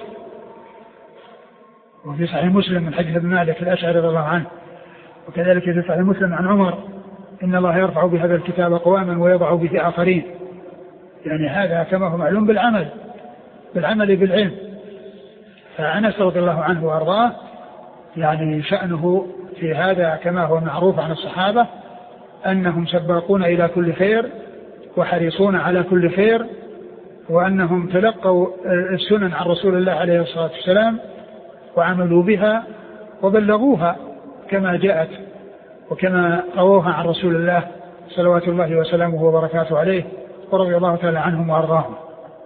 وفي صحيح مسلم من حديث ابن مالك الأشعري رضي الله عنه، وكذلك في صحيح مسلم عن عمر: إن الله يرفع بهذا الكتاب أقواما ويضع به آخرين. يعني هذا كما هو معلوم بالعمل بالعلم. فأنس رضي الله عنه وأرضاه يعني شأنه في هذا كما هو معروف عن الصحابة أنهم سباقون إلى كل خير وحريصون على كل خير، وأنهم تلقوا السنن عن رسول الله عليه الصلاة والسلام وعملوا بها وبلغوها كما جاءت وكما رووها عن رسول الله صلوات الله وسلامه وبركاته عليه، ورضي الله تعالى عنهم وأرضاهم.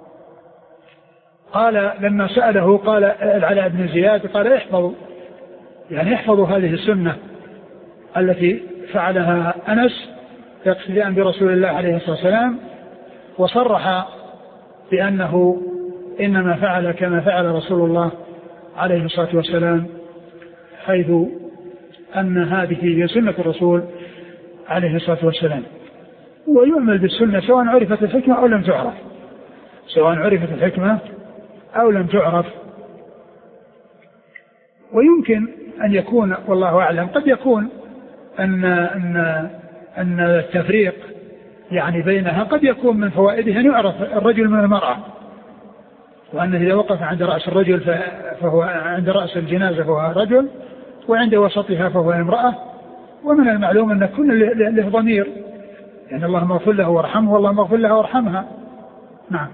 قال لما سأله قال العلاء بن زياد قال: احفظوا هذه السنة التي فعلها أنس يقتداء برسول الله عليه الصلاة والسلام، وصرح بأنه إنما فعل كما فعل رسول الله عليه الصلاة والسلام، حيث أن هذه هي سنة الرسول عليه الصلاة والسلام. ويعمل بالسنة سواء عرفت الحكمة أو لم تعرف. ويمكن أن يكون والله أعلم قد يكون أن التفريق يعني بينها قد يكون من فوائده أن يعرف الرجل من المرأة، وأنه إذا وقف عند رأس الرجل فهو عند رأس الجنازة فهو رجل، وعند وسطها فهو امرأة. ومن المعلوم أن كل له ضمير، يعني اللهم اغفر له وارحمه واللهم اغفر لها وارحمها. نعم.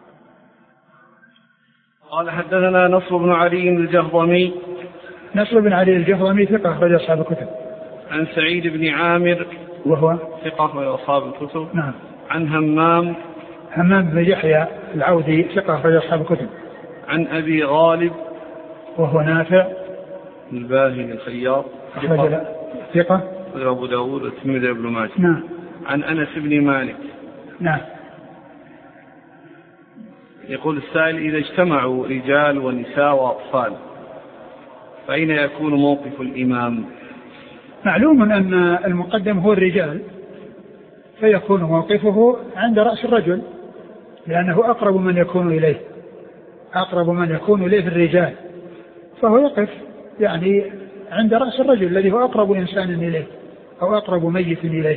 قال: حدثنا نصر بن علي الجهضمي. نصر بن علي الجهضمي ثقة أخرج أصحاب الكتب. عن سعيد بن عامر وهو ثقة أخرج أصحاب الكتب. نعم. عن همام بن يحيى العودي ثقة أخرج أصحاب الكتب. عن أبي غالب وهو نافع الباهلي الخياط ثقة أبو داود والترمذي وابن ماجه. نعم. عن أنس بن مالك. نعم. يقول السائل: إذا اجتمعوا رجال ونساء وأطفال فأين يكون موقف الإمام؟ معلوم أن المقدم هو الرجال، فيكون موقفه عند رأس الرجل، لأنه أقرب من يكون إليه الرجال، فهو يقف يعني عند رأس الرجل الذي هو أقرب إنسان إليه أو أقرب ميت إليه.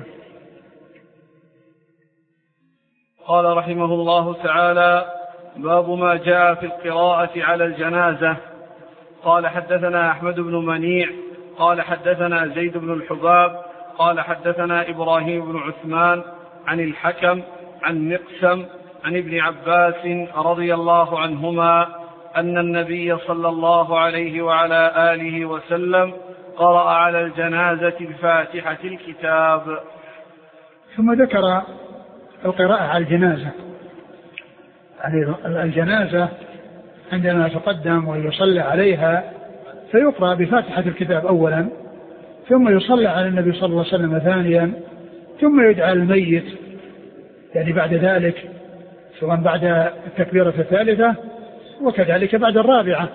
قال رحمه الله تعالى: باب ما جاء في القراءة على الجنازة. قال: حدثنا أحمد بن منيع قال حدثنا زيد بن الحباب قال حدثنا إبراهيم بن عثمان عن الحكم عن مقسم عن ابن عباس رضي الله عنهما أن النبي صلى الله عليه وعلى آله وسلم قرأ على الجنازة بفاتحة الكتاب. ثم ذكر القراءة على الجنازة. يعني الجنازة عندما تقدم ويصلى عليها فيقرأ بفاتحة الكتاب أولا، ثم يصلى على النبي صلى الله عليه وسلم ثانيا، ثم يدعى الميت يعني بعد ذلك، سواء بعد التكبيرة الثالثة وكذلك بعد الرابعة.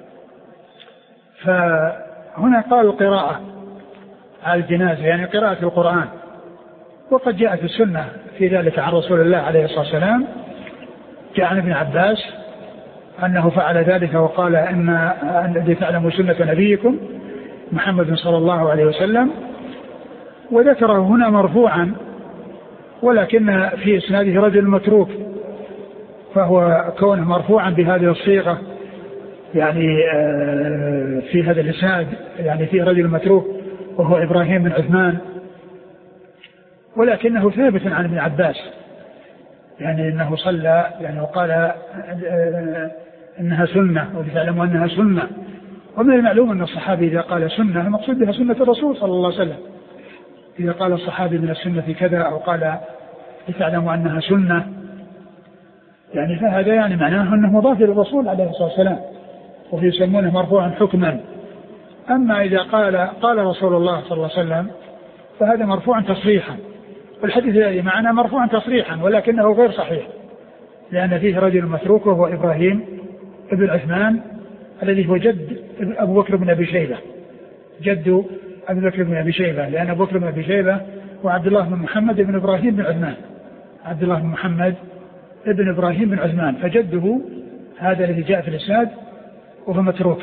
فهنا قال القراءة على الجنازة يعني قراءة القرآن، وقد جاءت السنة في ذلك عن رسول الله عليه الصلاة والسلام. جاء عن ابن عباس أنه فعل ذلك وقال أن الذي تعلم سنة نبيكم محمد صلى الله عليه وسلم، وذكره هنا مرفوعا، ولكن في إسناده رجل متروك، فهو كونه مرفوعا بهذه الصيغة يعني في هذا الإسناد يعني فيه رجل متروك وهو إبراهيم بن عثمان، ولكنه ثابت عن ابن عباس، يعني أنه صلى يعني وقال إنها سنة ولتعلموا أنها سنة. ومن المعلوم أن الصحابي إذا قال سنة المقصود بها سنة الرسول صلى الله عليه وسلم. إذا قال الصحابي من السنة كذا أو قال لتعلموا أنها سنة يعني فهذا يعني معناه أنه مضاف للرسول عليه الصلاة والسلام، وفي يسمونه مرفوعا حكما. أما إذا قال رسول الله صلى الله عليه وسلم فهذا مرفوعا تصريحا، والحديث الذي معنا مرفوعا تصريحا ولكنه غير صحيح، لأن فيه رجل متروك وهو إبراهيم ابن عثمان الذي هو جد أبو بكر بن أبي شيبة، جد أبو بكر بن أبي شيبة، لأن أبو بكر بن أبي شيبة وعبد الله بن محمد بن إبراهيم بن عثمان، عبد الله بن محمد ابن إبراهيم بن عثمان، فجده هذا الذي جاء في الإسناد وهو متروك.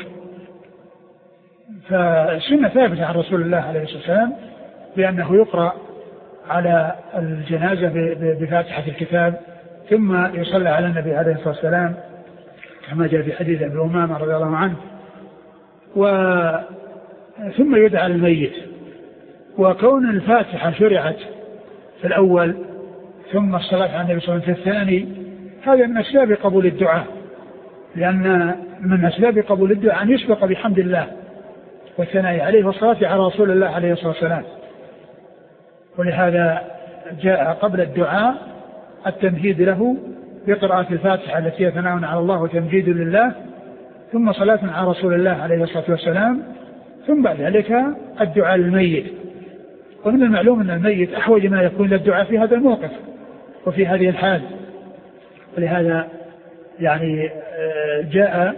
فالسنة ثابتة عن رسول الله عليه الصلاة والسلام بأنه يقرأ على الجنازة بفاتحة الكتاب ثم يصلى على النبي عليه الصلاة والسلام كما جاء في حديث أبي أمامة رضي الله عنه، ثم يدعى الميت. وكون الفاتحة شرعت في الأول ثم الصلاة على النبي صلى الله عليه وسلم في الثاني هذا من أسباب قبول الدعاء، لأن من أسباب قبول الدعاء أن يسبق بحمد الله والثناء عليه والصلاة على رسول الله عليه الصلاة والسلام. ولهذا جاء قبل الدعاء التمهيد له بقراءة الفاتحة التي هي ثناء على الله وتمجيد لله، ثم صلاة على رسول الله عليه الصلاة والسلام، ثم بعد ذلك الدعاء للميت. ومن المعلوم أن الميت أحوج ما يكون للدعاء في هذا الموقف وفي هذه الحال، ولهذا يعني جاء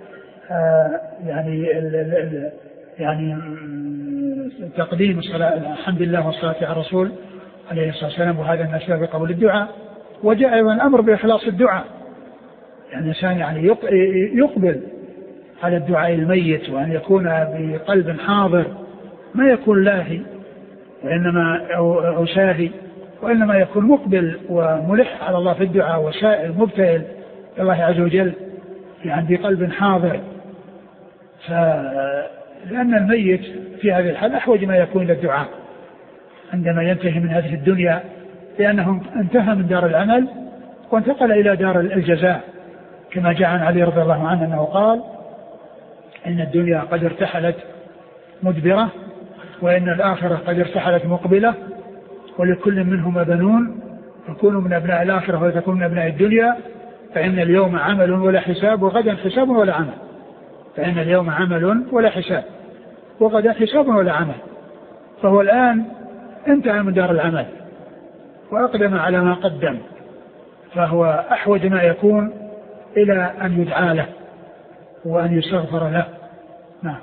يعني تقديم الصلاة الحمد لله والصلاة على الرسول عليه الصلاة والسلام، وهذا من أسباب قبول الدعاء. وجاء أيضا الأمر بإخلاص الدعاء، يعني الإنسان يعني يقبل على الدعاء الميت، وأن يكون بقلب حاضر ما يكون لاهي وإنما أو ساهي، وإنما يكون مقبل وملح على الله في الدعاء وسائل مبتهل الله عز وجل يعني بقلب حاضر. لأن الميت في هذه الحالة أحوج ما يكون للدعاء عندما ينتهي من هذه الدنيا، لأنه انتهى من دار العمل وانتقل إلى دار الجزاء، كما جاء عن علي رضي الله عنه أنه قال إن الدنيا قد ارتحلت مدبرة وإن الآخرة قد ارتحلت مقبلة، ولكل منهما بنون يكونوا من أبناء الآخرة ويكونوا من أبناء الدنيا، فإن اليوم عمل ولا حساب وغدا حساب ولا عمل، فإن اليوم عمل ولا حساب وغدا حساب ولا عمل. فهو الآن انتهى من دار العمل وأقدم على ما قدم، فهو أحوج ما يكون إلى أن يدعى له وأن يستغفر له. نعم.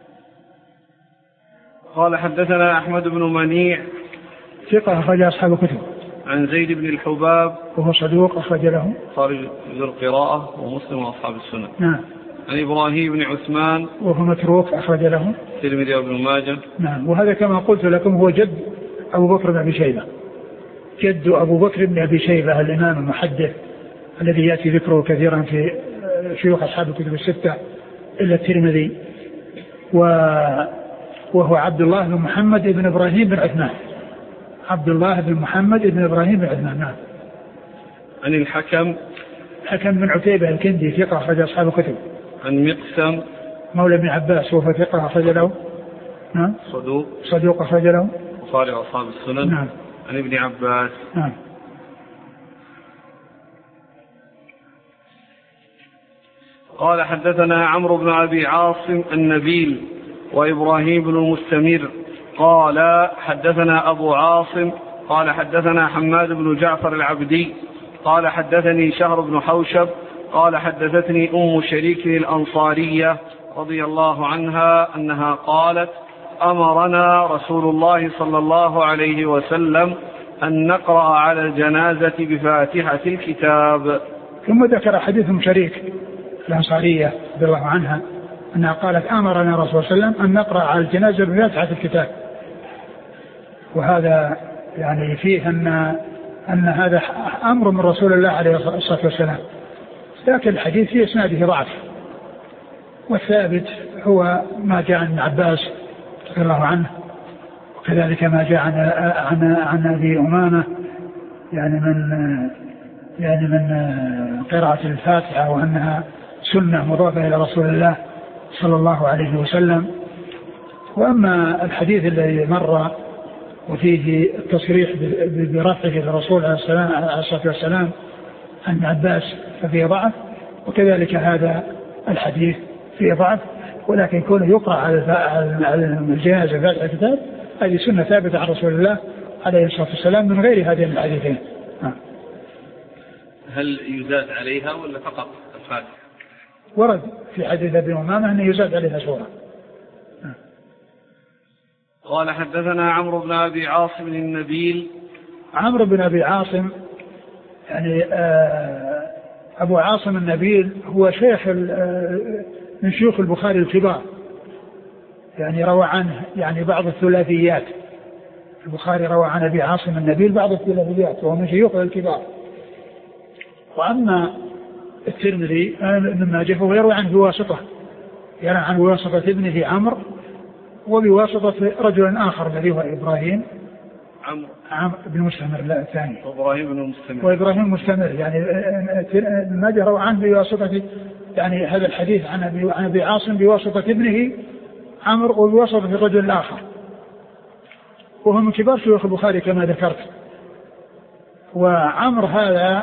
قال حدثنا أحمد بن منيع ثقة أخرج أصحاب الكتب. عن زيد بن الحباب وهو صدوق أخرج له خارج ذو القراءة ومسلم وأصحاب السنة. نعم. عن إبراهيم بن عثمان وهو متروك أخرج له الترمذي وابن ماجه. نعم. وهذا كما قلت لكم هو جد أبو بكر بن أبي شيبة، جد أبو بكر بن أبي شيبة الإمام المحدث الذي يأتي ذكره كثيرا في شيوخ أصحاب الكتب الستة إلا الترمذي، وهو عبد الله بن محمد بن إبراهيم بن عثمان، عبد الله بن محمد بن إبراهيم بن عثمان. نعم. عن الحكم بن عتيبة الكندي ثقة أخرج أصحاب الكتب. عن مقسم مولى ابن عباس وهو ثقة أخرج له. نعم. صدوق أخرج له البخاري وأصحاب السنن. نعم. عن ابن عباس. نعم. قال حدثنا عمرو بن أبي عاصم النبيل وإبراهيم بن المستمر قال حدثنا أبو عاصم قال حدثنا حماد بن جعفر العبدي قال حدثني شهر بن حوشب قال حدثتني أم شريك الأنصارية رضي الله عنها أنها قالت أمرنا رسول الله صلى الله عليه وسلم أن نقرأ على الجنازة بفاتحة الكتاب. ثم ذكر حديث أم شريك الأنصارية رضي الله عنها أنها قالت أمرنا رسول الله صلى الله عليه وسلم أن نقرأ على الجنازة بفاتحة الكتاب، وهذا يعني فيه أن هذا أمر من رسول الله عليه الصلاة والسلام، لكن الحديث في إسناده ضعف، والثابت هو ما جاء عن ابن عباس رضي الله عنه وكذلك ما جاء عن أبي أمامة يعني من قراءة الفاتحة وأنها سنة مضافة إلى رسول الله صلى الله عليه وسلم. وأما الحديث الذي مر وفيه التصريح برفعه للرسول عليه الصلاة والسلام عن عباس ففيه ضعف، وكذلك هذا الحديث فيه ضعف، ولكن كونه يقرأ على الجنازة فاتحة الكتاب هذه سنة ثابتة عن رسول الله عليه الصلاة والسلام من غير هذين الحديثين. هل يزاد عليها ولا فقط الفاتحة؟ ورد في حديث أبي أمامة أنه يزاد عليها سورة. قال حدثنا عمرو بن أبي عاصم النبيل. عمرو بن أبي عاصم يعني أبو عاصم النبيل هو شيخ من شيوخ البخاري الكبار، يعني روى عنه يعني بعض الثلاثيات. البخاري روى عن أبي عاصم النبيل بعض الثلاثيات وهو من شيوخ الكبار. وأما الترمذي ابن ماجه فهو يروي عنه بواسطة، يعني عن واسطة ابنه عمرو وبواسطة رجل آخر الذي هو إبراهيم بن مستمر الثاني وإبراهيم مستمر. يعني ابن ماجه روى عنه بواسطة يعني هذا الحديث عن أبي عاصم بواسطة ابنه عمرو وبواسطة الرجل الآخر، وهو من كبار شيوخ البخاري كما ذكرت. وعمرو هذا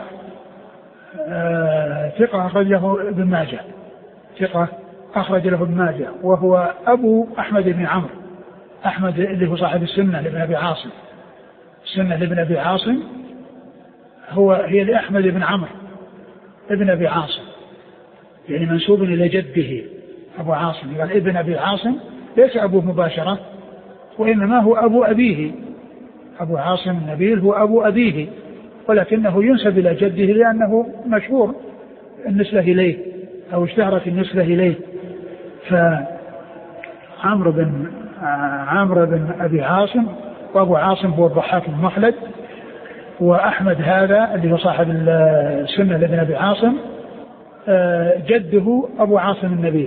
ثقة أخرجه ابن ماجه، ثقة أخرج له ابن ماجه، وهو أبو أحمد بن عمرو، أحمد اللي هو صاحب السنة لابن أبي عاصم. السنة لابن أبي عاصم هي لأحمد بن عمرو ابن أبي عاصم، يعني منسوب إلى جده أبو عاصم. قال ابن أبي عاصم ليس أبوه مباشرة، وإنما هو أبو أبيه. أبو عاصم النبيل هو أبو أبيه، ولكنه ينسب إلى جده لأنه مشهور النسبة إليه أو اشتهرت النسبة إليه. فعمرو بن أبي عاصم، وأبو عاصم هو الضحاك بن مخلد، وأحمد هذا اللي هو صاحب السنة لابن أبي عاصم جده أبو عاصم النبيل،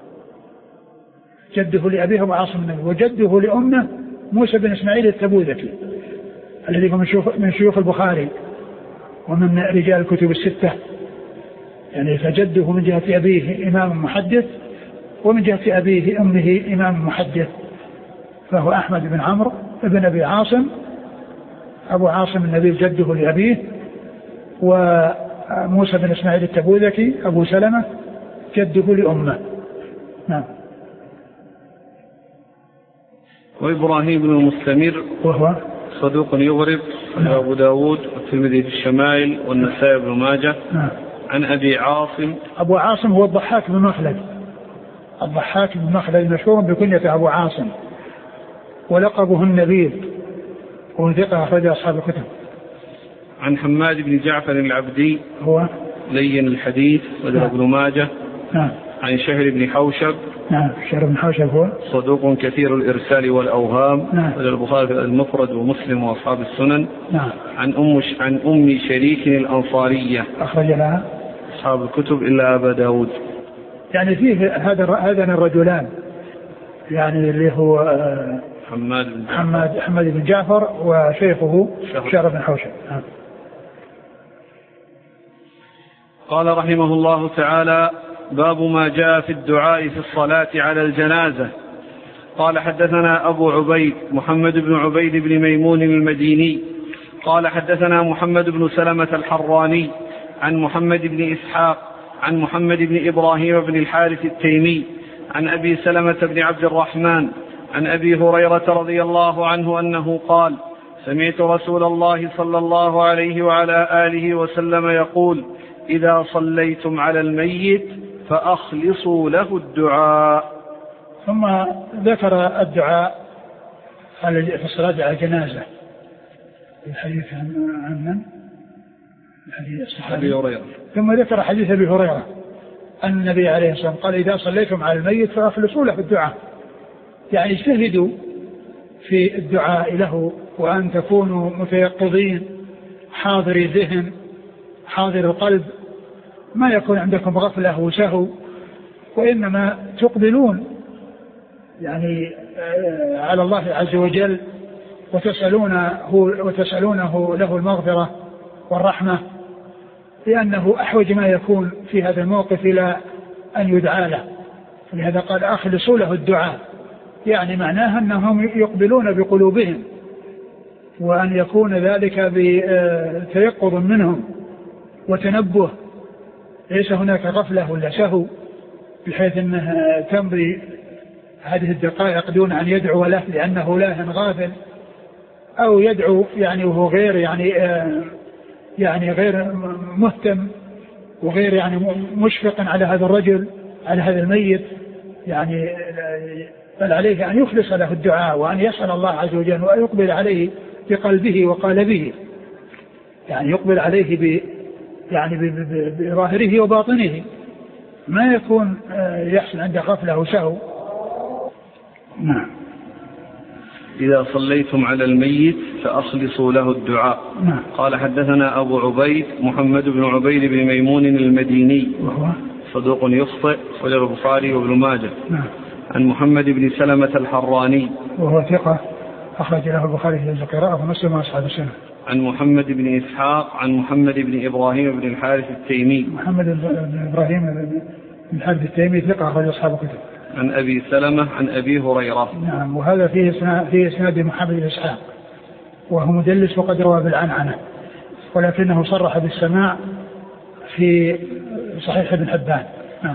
جده لأبيه أبو عاصم النبيل، وجده لأمه موسى بن إسماعيل التبوذكي الذي هو من شيوخ البخاري ومن رجال الكتب الستة. يعني فجده من جهة أبيه إمام محدث، ومن جهة أبيه أمه إمام محدث، فهو أحمد بن عمرو بن أبي عاصم أبو عاصم النبيل جده لأبيه، وموسى بن إسماعيل التبوذكي أبو سلمة جده لأمه. نعم. وإبراهيم بن المستمر وهو صدوق يغرب، أبو داود والترمذي في الشمائل والنسائي بن ماجه. عن أبي عاصم. أبو عاصم هو الضحاك بن مخلد، الضحاك بن مخلد مشهور بكنية أبو عاصم، ولقبه النبيل، وهو ثقة أخرج أصحاب الكتب. عن حماد بن جعفر العبدي هو لين الحديث وله ابن ماجه. عن شهر بن حوشب. شهر بن حوشب هو صدوق كثير الإرسال والأوهام، وله البخاري المفرد ومسلم وأصحاب السنن. عن أم شريك الأنصارية أخرج لها أصحاب الكتب إلا أبا داود. يعني فيه هذان الرجلان، يعني اللي هو حماد بن جعفر وشيخه شهر بن حوشب. قال رحمه الله تعالى: باب ما جاء في الدعاء في الصلاة على الجنازة. قال حدثنا أبو عبيد محمد بن عبيد بن ميمون المديني قال حدثنا محمد بن سلمة الحراني عن محمد بن إسحاق عن محمد بن إبراهيم بن الحارث التيمي عن أبي سلمة بن عبد الرحمن عن أبي هريرة رضي الله عنه أنه قال: سمعت رسول الله صلى الله عليه وعلى آله وسلم يقول: إذا صليتم على الميت فأخلصوا له الدعاء. ثم ذكر الدعاء في الصلاة على الجنازة. الحديث عن من؟ أبي هريرة. ثم ذكر حديث أبي هريرة أن النبي عليه الصلاة والسلام قال: إذا صليتم على الميت فأخلصوا له الدعاء، يعني اجتهدوا في الدعاء له، وأن تكونوا متيقظين حاضر الذهن حاضر القلب، ما يكون عندكم غفلة وسهو، وإنما تقبلون يعني على الله عز وجل وتسألونه له المغفرة والرحمة، لأنه أحوج ما يكون في هذا الموقف إلى أن يدعى له. لهذا قال أخلصوا له الدعاء، يعني معناها أنهم يقبلون بقلوبهم، وأن يكون ذلك بتيقظ منهم وتنبه، ليس هناك غفلة ولا سهو بحيث أنه تمضي هذه الدقائق دون أن يدعو له لأنه لاهٍ غافل، أو يدعو يعني وهو غير يعني غير مهتم وغير يعني مشفق على هذا الرجل على هذا الميت، يعني بل عليه أن يخلص له الدعاء وأن يسأل الله عز وجل وأن يقبل عليه بقلبه وقالبه، يعني يقبل عليه بظاهره وباطنه، ما يكون يحصل عنده غفلة وسهو. نعم. إذا صليتم على الميت فأخلصوا له الدعاء. نعم. قال حدثنا أبو عبيد محمد بن عبيد بن ميمون المديني وهو صدوق يخطئ، وله البخاري وابن ماجه. نعم. عن محمد بن سلمة الحراني وهو ثقة أخرج له البخاري في القراءة ومسلم وأصحاب السنة. عن محمد بن إسحاق عن محمد بن إبراهيم بن الحارث التيمي. محمد بن إبراهيم بن الحارث التيمي ثقة أخرج أصحاب الكتب. عن أبي سلمة عن أبي هريرة. نعم. وهذا فيه إسناد محمد بن إسحاق، وهو مدلس وقد روى بالعنعنة، ولكنه صرح بالسماع في صحيح ابن حبان. نعم.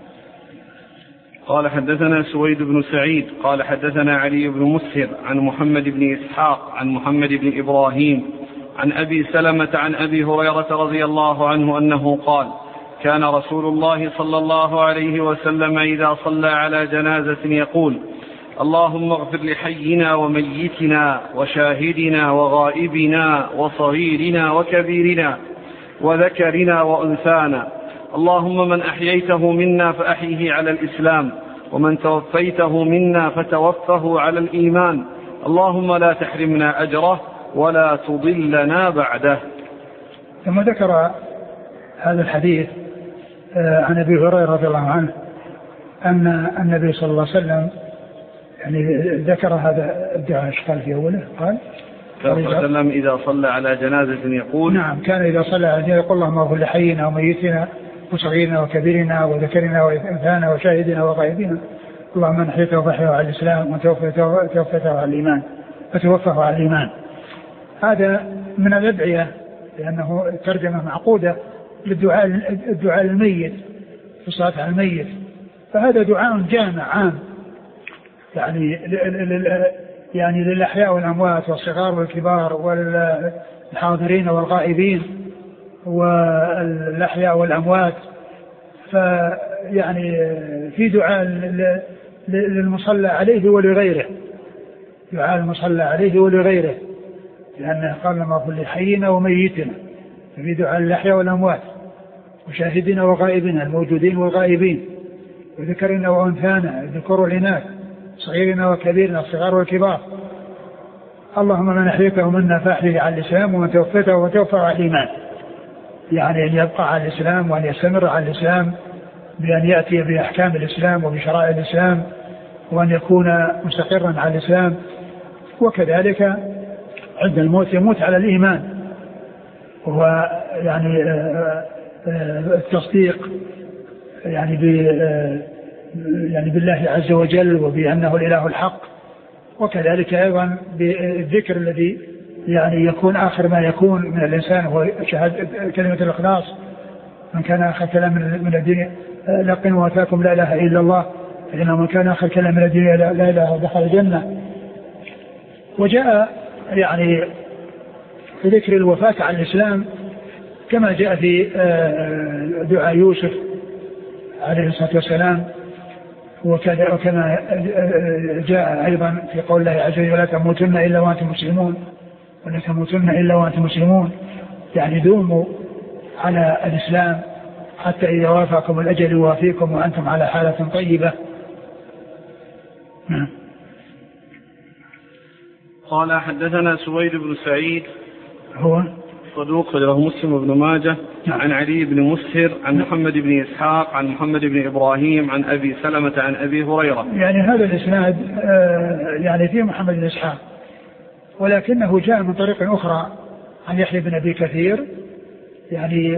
قال حدثنا سويد بن سعيد قال حدثنا علي بن مسهر عن محمد بن إسحاق عن محمد بن إبراهيم عن أبي سلمة عن أبي هريرة رضي الله عنه أنه قال: كان رسول الله صلى الله عليه وسلم إذا صلى على جنازة يقول: اللهم اغفر لحينا وميتنا وشاهدنا وغائبنا وصغيرنا وكبيرنا وذكرنا وأنثانا، اللهم من أحييته منا فأحيه على الإسلام، ومن توفيته منا فتوفه على الإيمان، اللهم لا تحرمنا أجره ولا تضلنا بعده. ثم ذكر هذا الحديث عن أبي هريرة رضي الله عنه أن النبي صلى الله عليه وسلم يعني ذكر هذا الدعاء. ايش قال في أوله؟ قال صلى الله عليه وسلم إذا صلى على جنازة يقول: نعم، كان إذا صلى على جنازة يقول: اللهم اغفر لحينا وميتنا وصغيرنا وكبيرنا وذكرنا وأنثانا وشاهدنا وغائبنا، اللهم من أحييته فأحيه على الإسلام وتوفته على الإيمان فتوفه على الإيمان. هذا من الأدعية، لأنه ترجمة معقودة للدعاء للميت في الصلاة على الميت، فهذا دعاء جامع عام يعني للأحياء والأموات والصغار والكبار والحاضرين والغائبين والأحياء والأموات. فيعني في دعاء للمصلى عليه ولغيره، دعاء المصلى عليه ولغيره، لأنه قال: لما اغفر لحينا وميتنا، ففي دعاء للأحياء والأموات وشاهدنا وغائبنا الموجودين والغائبين وذكرنا وأنثانا الذكور والإناث صغيرنا وكبيرنا الصغار والكبار، اللهم من أحييته منا فأحيه على الإسلام ومن توفيته وتوفى على الإيمان، يعني أن يبقى على الإسلام وأن يستمر على الإسلام بأن يأتي بأحكام الإسلام وبشرائع الإسلام وأن يكون مستقرا على الإسلام، وكذلك عند الموت يموت على الإيمان، وهو يعني التصديق يعني بالله عز وجل وبأنه الإله الحق، وكذلك أيضا بالذكر الذي يعني يكون آخر ما يكون من الإنسان هو كلمة الإخلاص: من كان آخر كلام من الدنيا لقن واتاكم لا إله إلا الله، فإنه من كان آخر كلام من الدنيا لا إله دخل الجنة. وجاء يعني في ذكر الوفاة على الإسلام كما جاء في دعاء يوسف عليه الصلاة والسلام، وكما جاء أيضا في قول الله عز وجل: ولا تموتن إلا وأنتم مسلمون، ولا تموتن إلا وأنتم مسلمون، يعني دوموا على الإسلام حتى إذا وافاكم الأجل يوافيكم وأنتم على حالة طيبة. قال حدثنا سويد بن سعيد هو صدوق له مسلم بن ماجه. عن علي بن مسهر عن محمد بن إسحاق عن محمد بن إبراهيم عن أبي سلمة عن أبي هريرة. يعني هذا الإسناد يعني فيه محمد بن إسحاق، ولكنه جاء من طريق أخرى عن يحيى بن أبي كثير يعني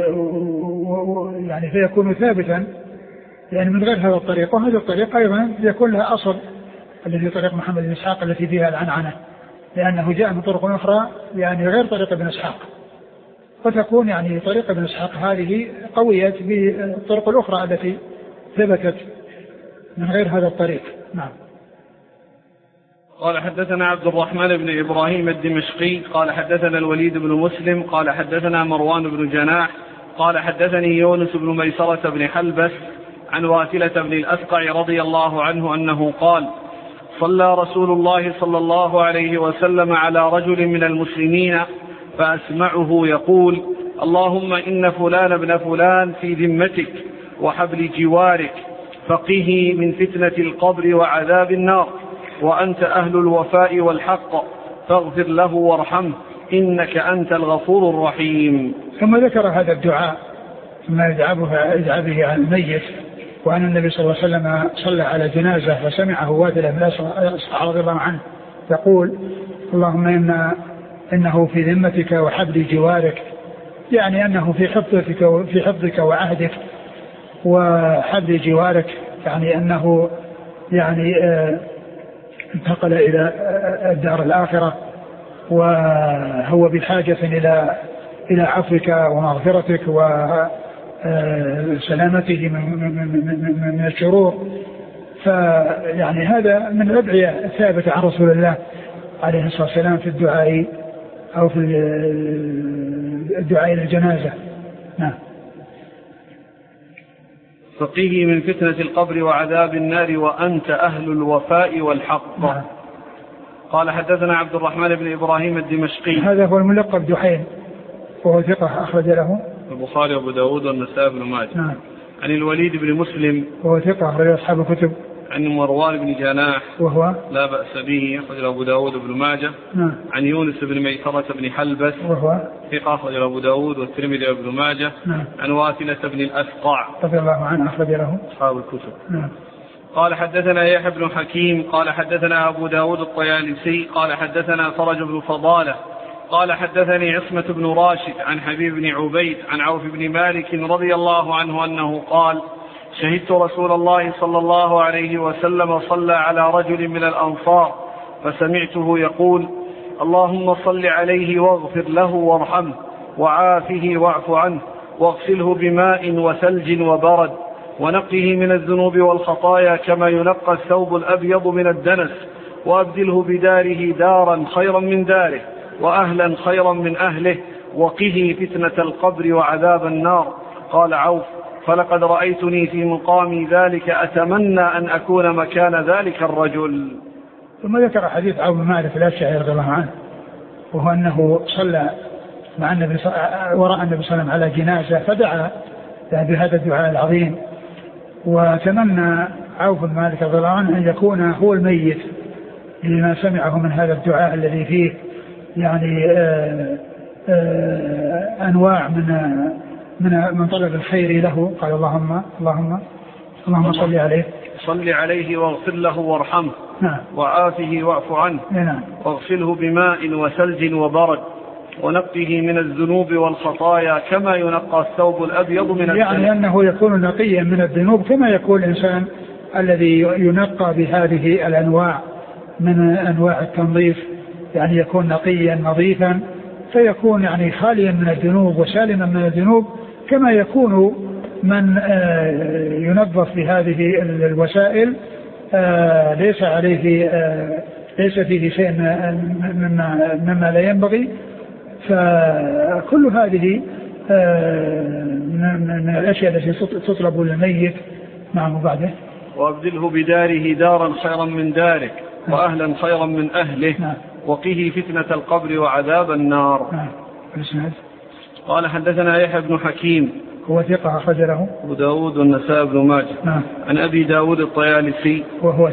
فيكون ثابتا يعني من غير هذا الطريق. وهذا الطريق أيضا يكون لها أصل الذي طريق محمد بن إسحاق التي فيها العنعنة، لأنه جاء من طرق أخرى يعني غير طريق ابن إسحاق، فتكون يعني طريق ابن إسحاق هذه قوية بالطرق الأخرى التي ثبتت من غير هذا الطريق. نعم. قال حدثنا عبد الرحمن بن إبراهيم الدمشقي قال حدثنا الوليد بن مسلم قال حدثنا مروان بن جناح قال حدثني يونس بن ميسرة بن حلبس عن واثلة بن الأسقع رضي الله عنه أنه قال صلى رسول الله صلى الله عليه وسلم على رجل من المسلمين فأسمعه يقول اللهم إن فلان ابن فلان في ذمتك وحبل جوارك فقه من فتنة القبر وعذاب النار وأنت أهل الوفاء والحق فاغفر له وارحمه إنك أنت الغفور الرحيم. ثم ذكر هذا الدعاء ما يدعى به عن الميت، وأن النبي صلى الله عليه وسلم صلى على جنازة فسمعه واثلة بن الأسقع رضي الله عنه يقول اللهم إنه في ذمتك وحبل جوارك، يعني أنه في حفظك وعهدك، وحبل جوارك يعني أنه يعني انتقل إلى الدار الآخرة، وهو بحاجة إلى عفوك ومغفرتك وسلامته من الشرور. فيعني هذا من الأدعية الثابتة عن رسول الله عليه الصلاة والسلام في الدعاء أو في الدعاء إلى الجنازة. نعم. فقه من فتنة القبر وعذاب النار وأنت أهل الوفاء والحق. نعم. قال حدثنا عبد الرحمن بن إبراهيم الدمشقي هذا هو الملقب دحين وهو ثقة أخرج له البخاري وأبو داود والنسائي بن ماجه. نعم. عن الوليد بن مسلم وهو ثقة أخرج أصحاب الكتب. عن مروان بن جناح وهو لا بأس به أخرج أبو داود وابن ماجه. نعم. عن يونس بن ميسرة بن حلبس وهو ثقة أخرج أبو داود والترمذي وابن ماجه. نعم. عن واثلة بن الأسقع رضي الله عنه أخرج له أصحاب الكتب. نعم. قال حدثنا يحيى بن حكيم قال حدثنا أبو داود الطيالسي قال حدثنا فرج بن فضالة قال حدثني عصمة بن راشد عن حبيب بن عبيد عن عوف بن مالك رضي الله عنه أنه قال شهدت رسول الله صلى الله عليه وسلم صلى على رجل من الأنصار فسمعته يقول اللهم صل عليه واغفر له وارحمه وعافه واعف عنه واغسله بماء وثلج وبرد ونقه من الذنوب والخطايا كما ينقى الثوب الأبيض من الدنس وأبدله بداره دارا خيرا من داره وأهلا خيرا من أهله وقه فتنة القبر وعذاب النار. قال عوف فلقد رأيتني في مقامي ذلك أتمنى أن أكون مكان ذلك الرجل. ثم ذكر حديث عوف بن مالك الأشعري رضي الله عنه، وهو أنه صلى مع النبي وراء النبي صلى الله عليه وسلم على جنازة فدعا بهذا الدعاء العظيم، وتمنى عوف بن مالك رضي الله عنه أن يكون هو الميت لما سمعه من هذا الدعاء الذي فيه يعني أنواع من طلب الخير له. قال اللهم صل عليه واغفر له وارحمه. نعم. وعافه واعف عنه. نعم. واغسله بماء وثلج وبرد ونقه من الذنوب والخطايا كما ينقى الثوب الأبيض من الدنس. يعني أنه يكون نقيا من الذنوب كما يكون الإنسان الذي ينقى بهذه الأنواع من أنواع التنظيف، يعني يكون نقيا نظيفا فيكون يعني خاليا من الذنوب وسالما من الذنوب، كما يكون من ينظف بهذه الوسائل ليس فيه شيء مما لا ينبغي. فكل هذه من الأشياء التي تطلب للميت. نعم. وبعده وأبدله بداره دارا خيرا من دارك وأهلا خيرا من أهله. نعم. وقه فتنة القبر وعذاب النار. نعم. قال حدثنا يحيى بن حكيم هو ثقة أخرج له أبو داود والنسائي بن ماجه. نعم. عن أبي داود الطيالسي وهو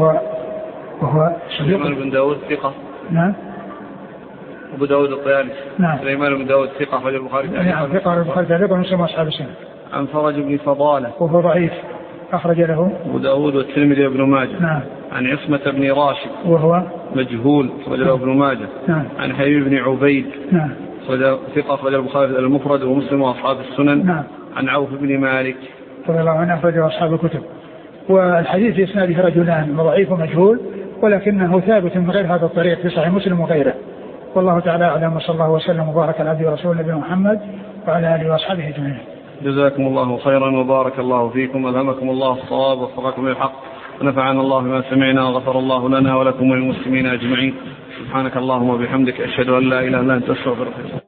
سليمان بن داود ثقة. نعم. أبو داود الطيالسي. نعم. سليمان بن داود ثقة أخرج البخاري. نعم. ثقة البخاري تعليقا ومسلم أصحاب السنة. عن فرج بن فضالة وهو ضعيف أخرج له أبو داود والترمذي وابن ماجه. نعم. عن عصمة بن راشد مجهول أخرجه ابن ماجه. عن حبيب بن عبيد ثقة أخرجه البخاري المفرد ومسلم وأصحاب السنن. عن عوف بن مالك رضي الله عنه أخرجه أصحاب الكتب. والحديث في إسناده رجلان ضعيف ومجهول ولكنه ثابت من غير هذا الطريق في صحيح مسلم وغيره. والله تعالى أعلم وصلى الله وسلم وبارك على عبده ورسوله نبينا محمد وعلى آله وأصحابه أجمعين. جزاكم الله خيرا وبارك الله فيكم، ألهمكم الله الصواب ووفقكم للحق، ونفعنا الله بما سمعنا وغفر الله لنا ولكم وللمسلمين أجمعين. سبحانك اللهم وبحمدك أشهد أن لا إله إلا أنت أستغفرك.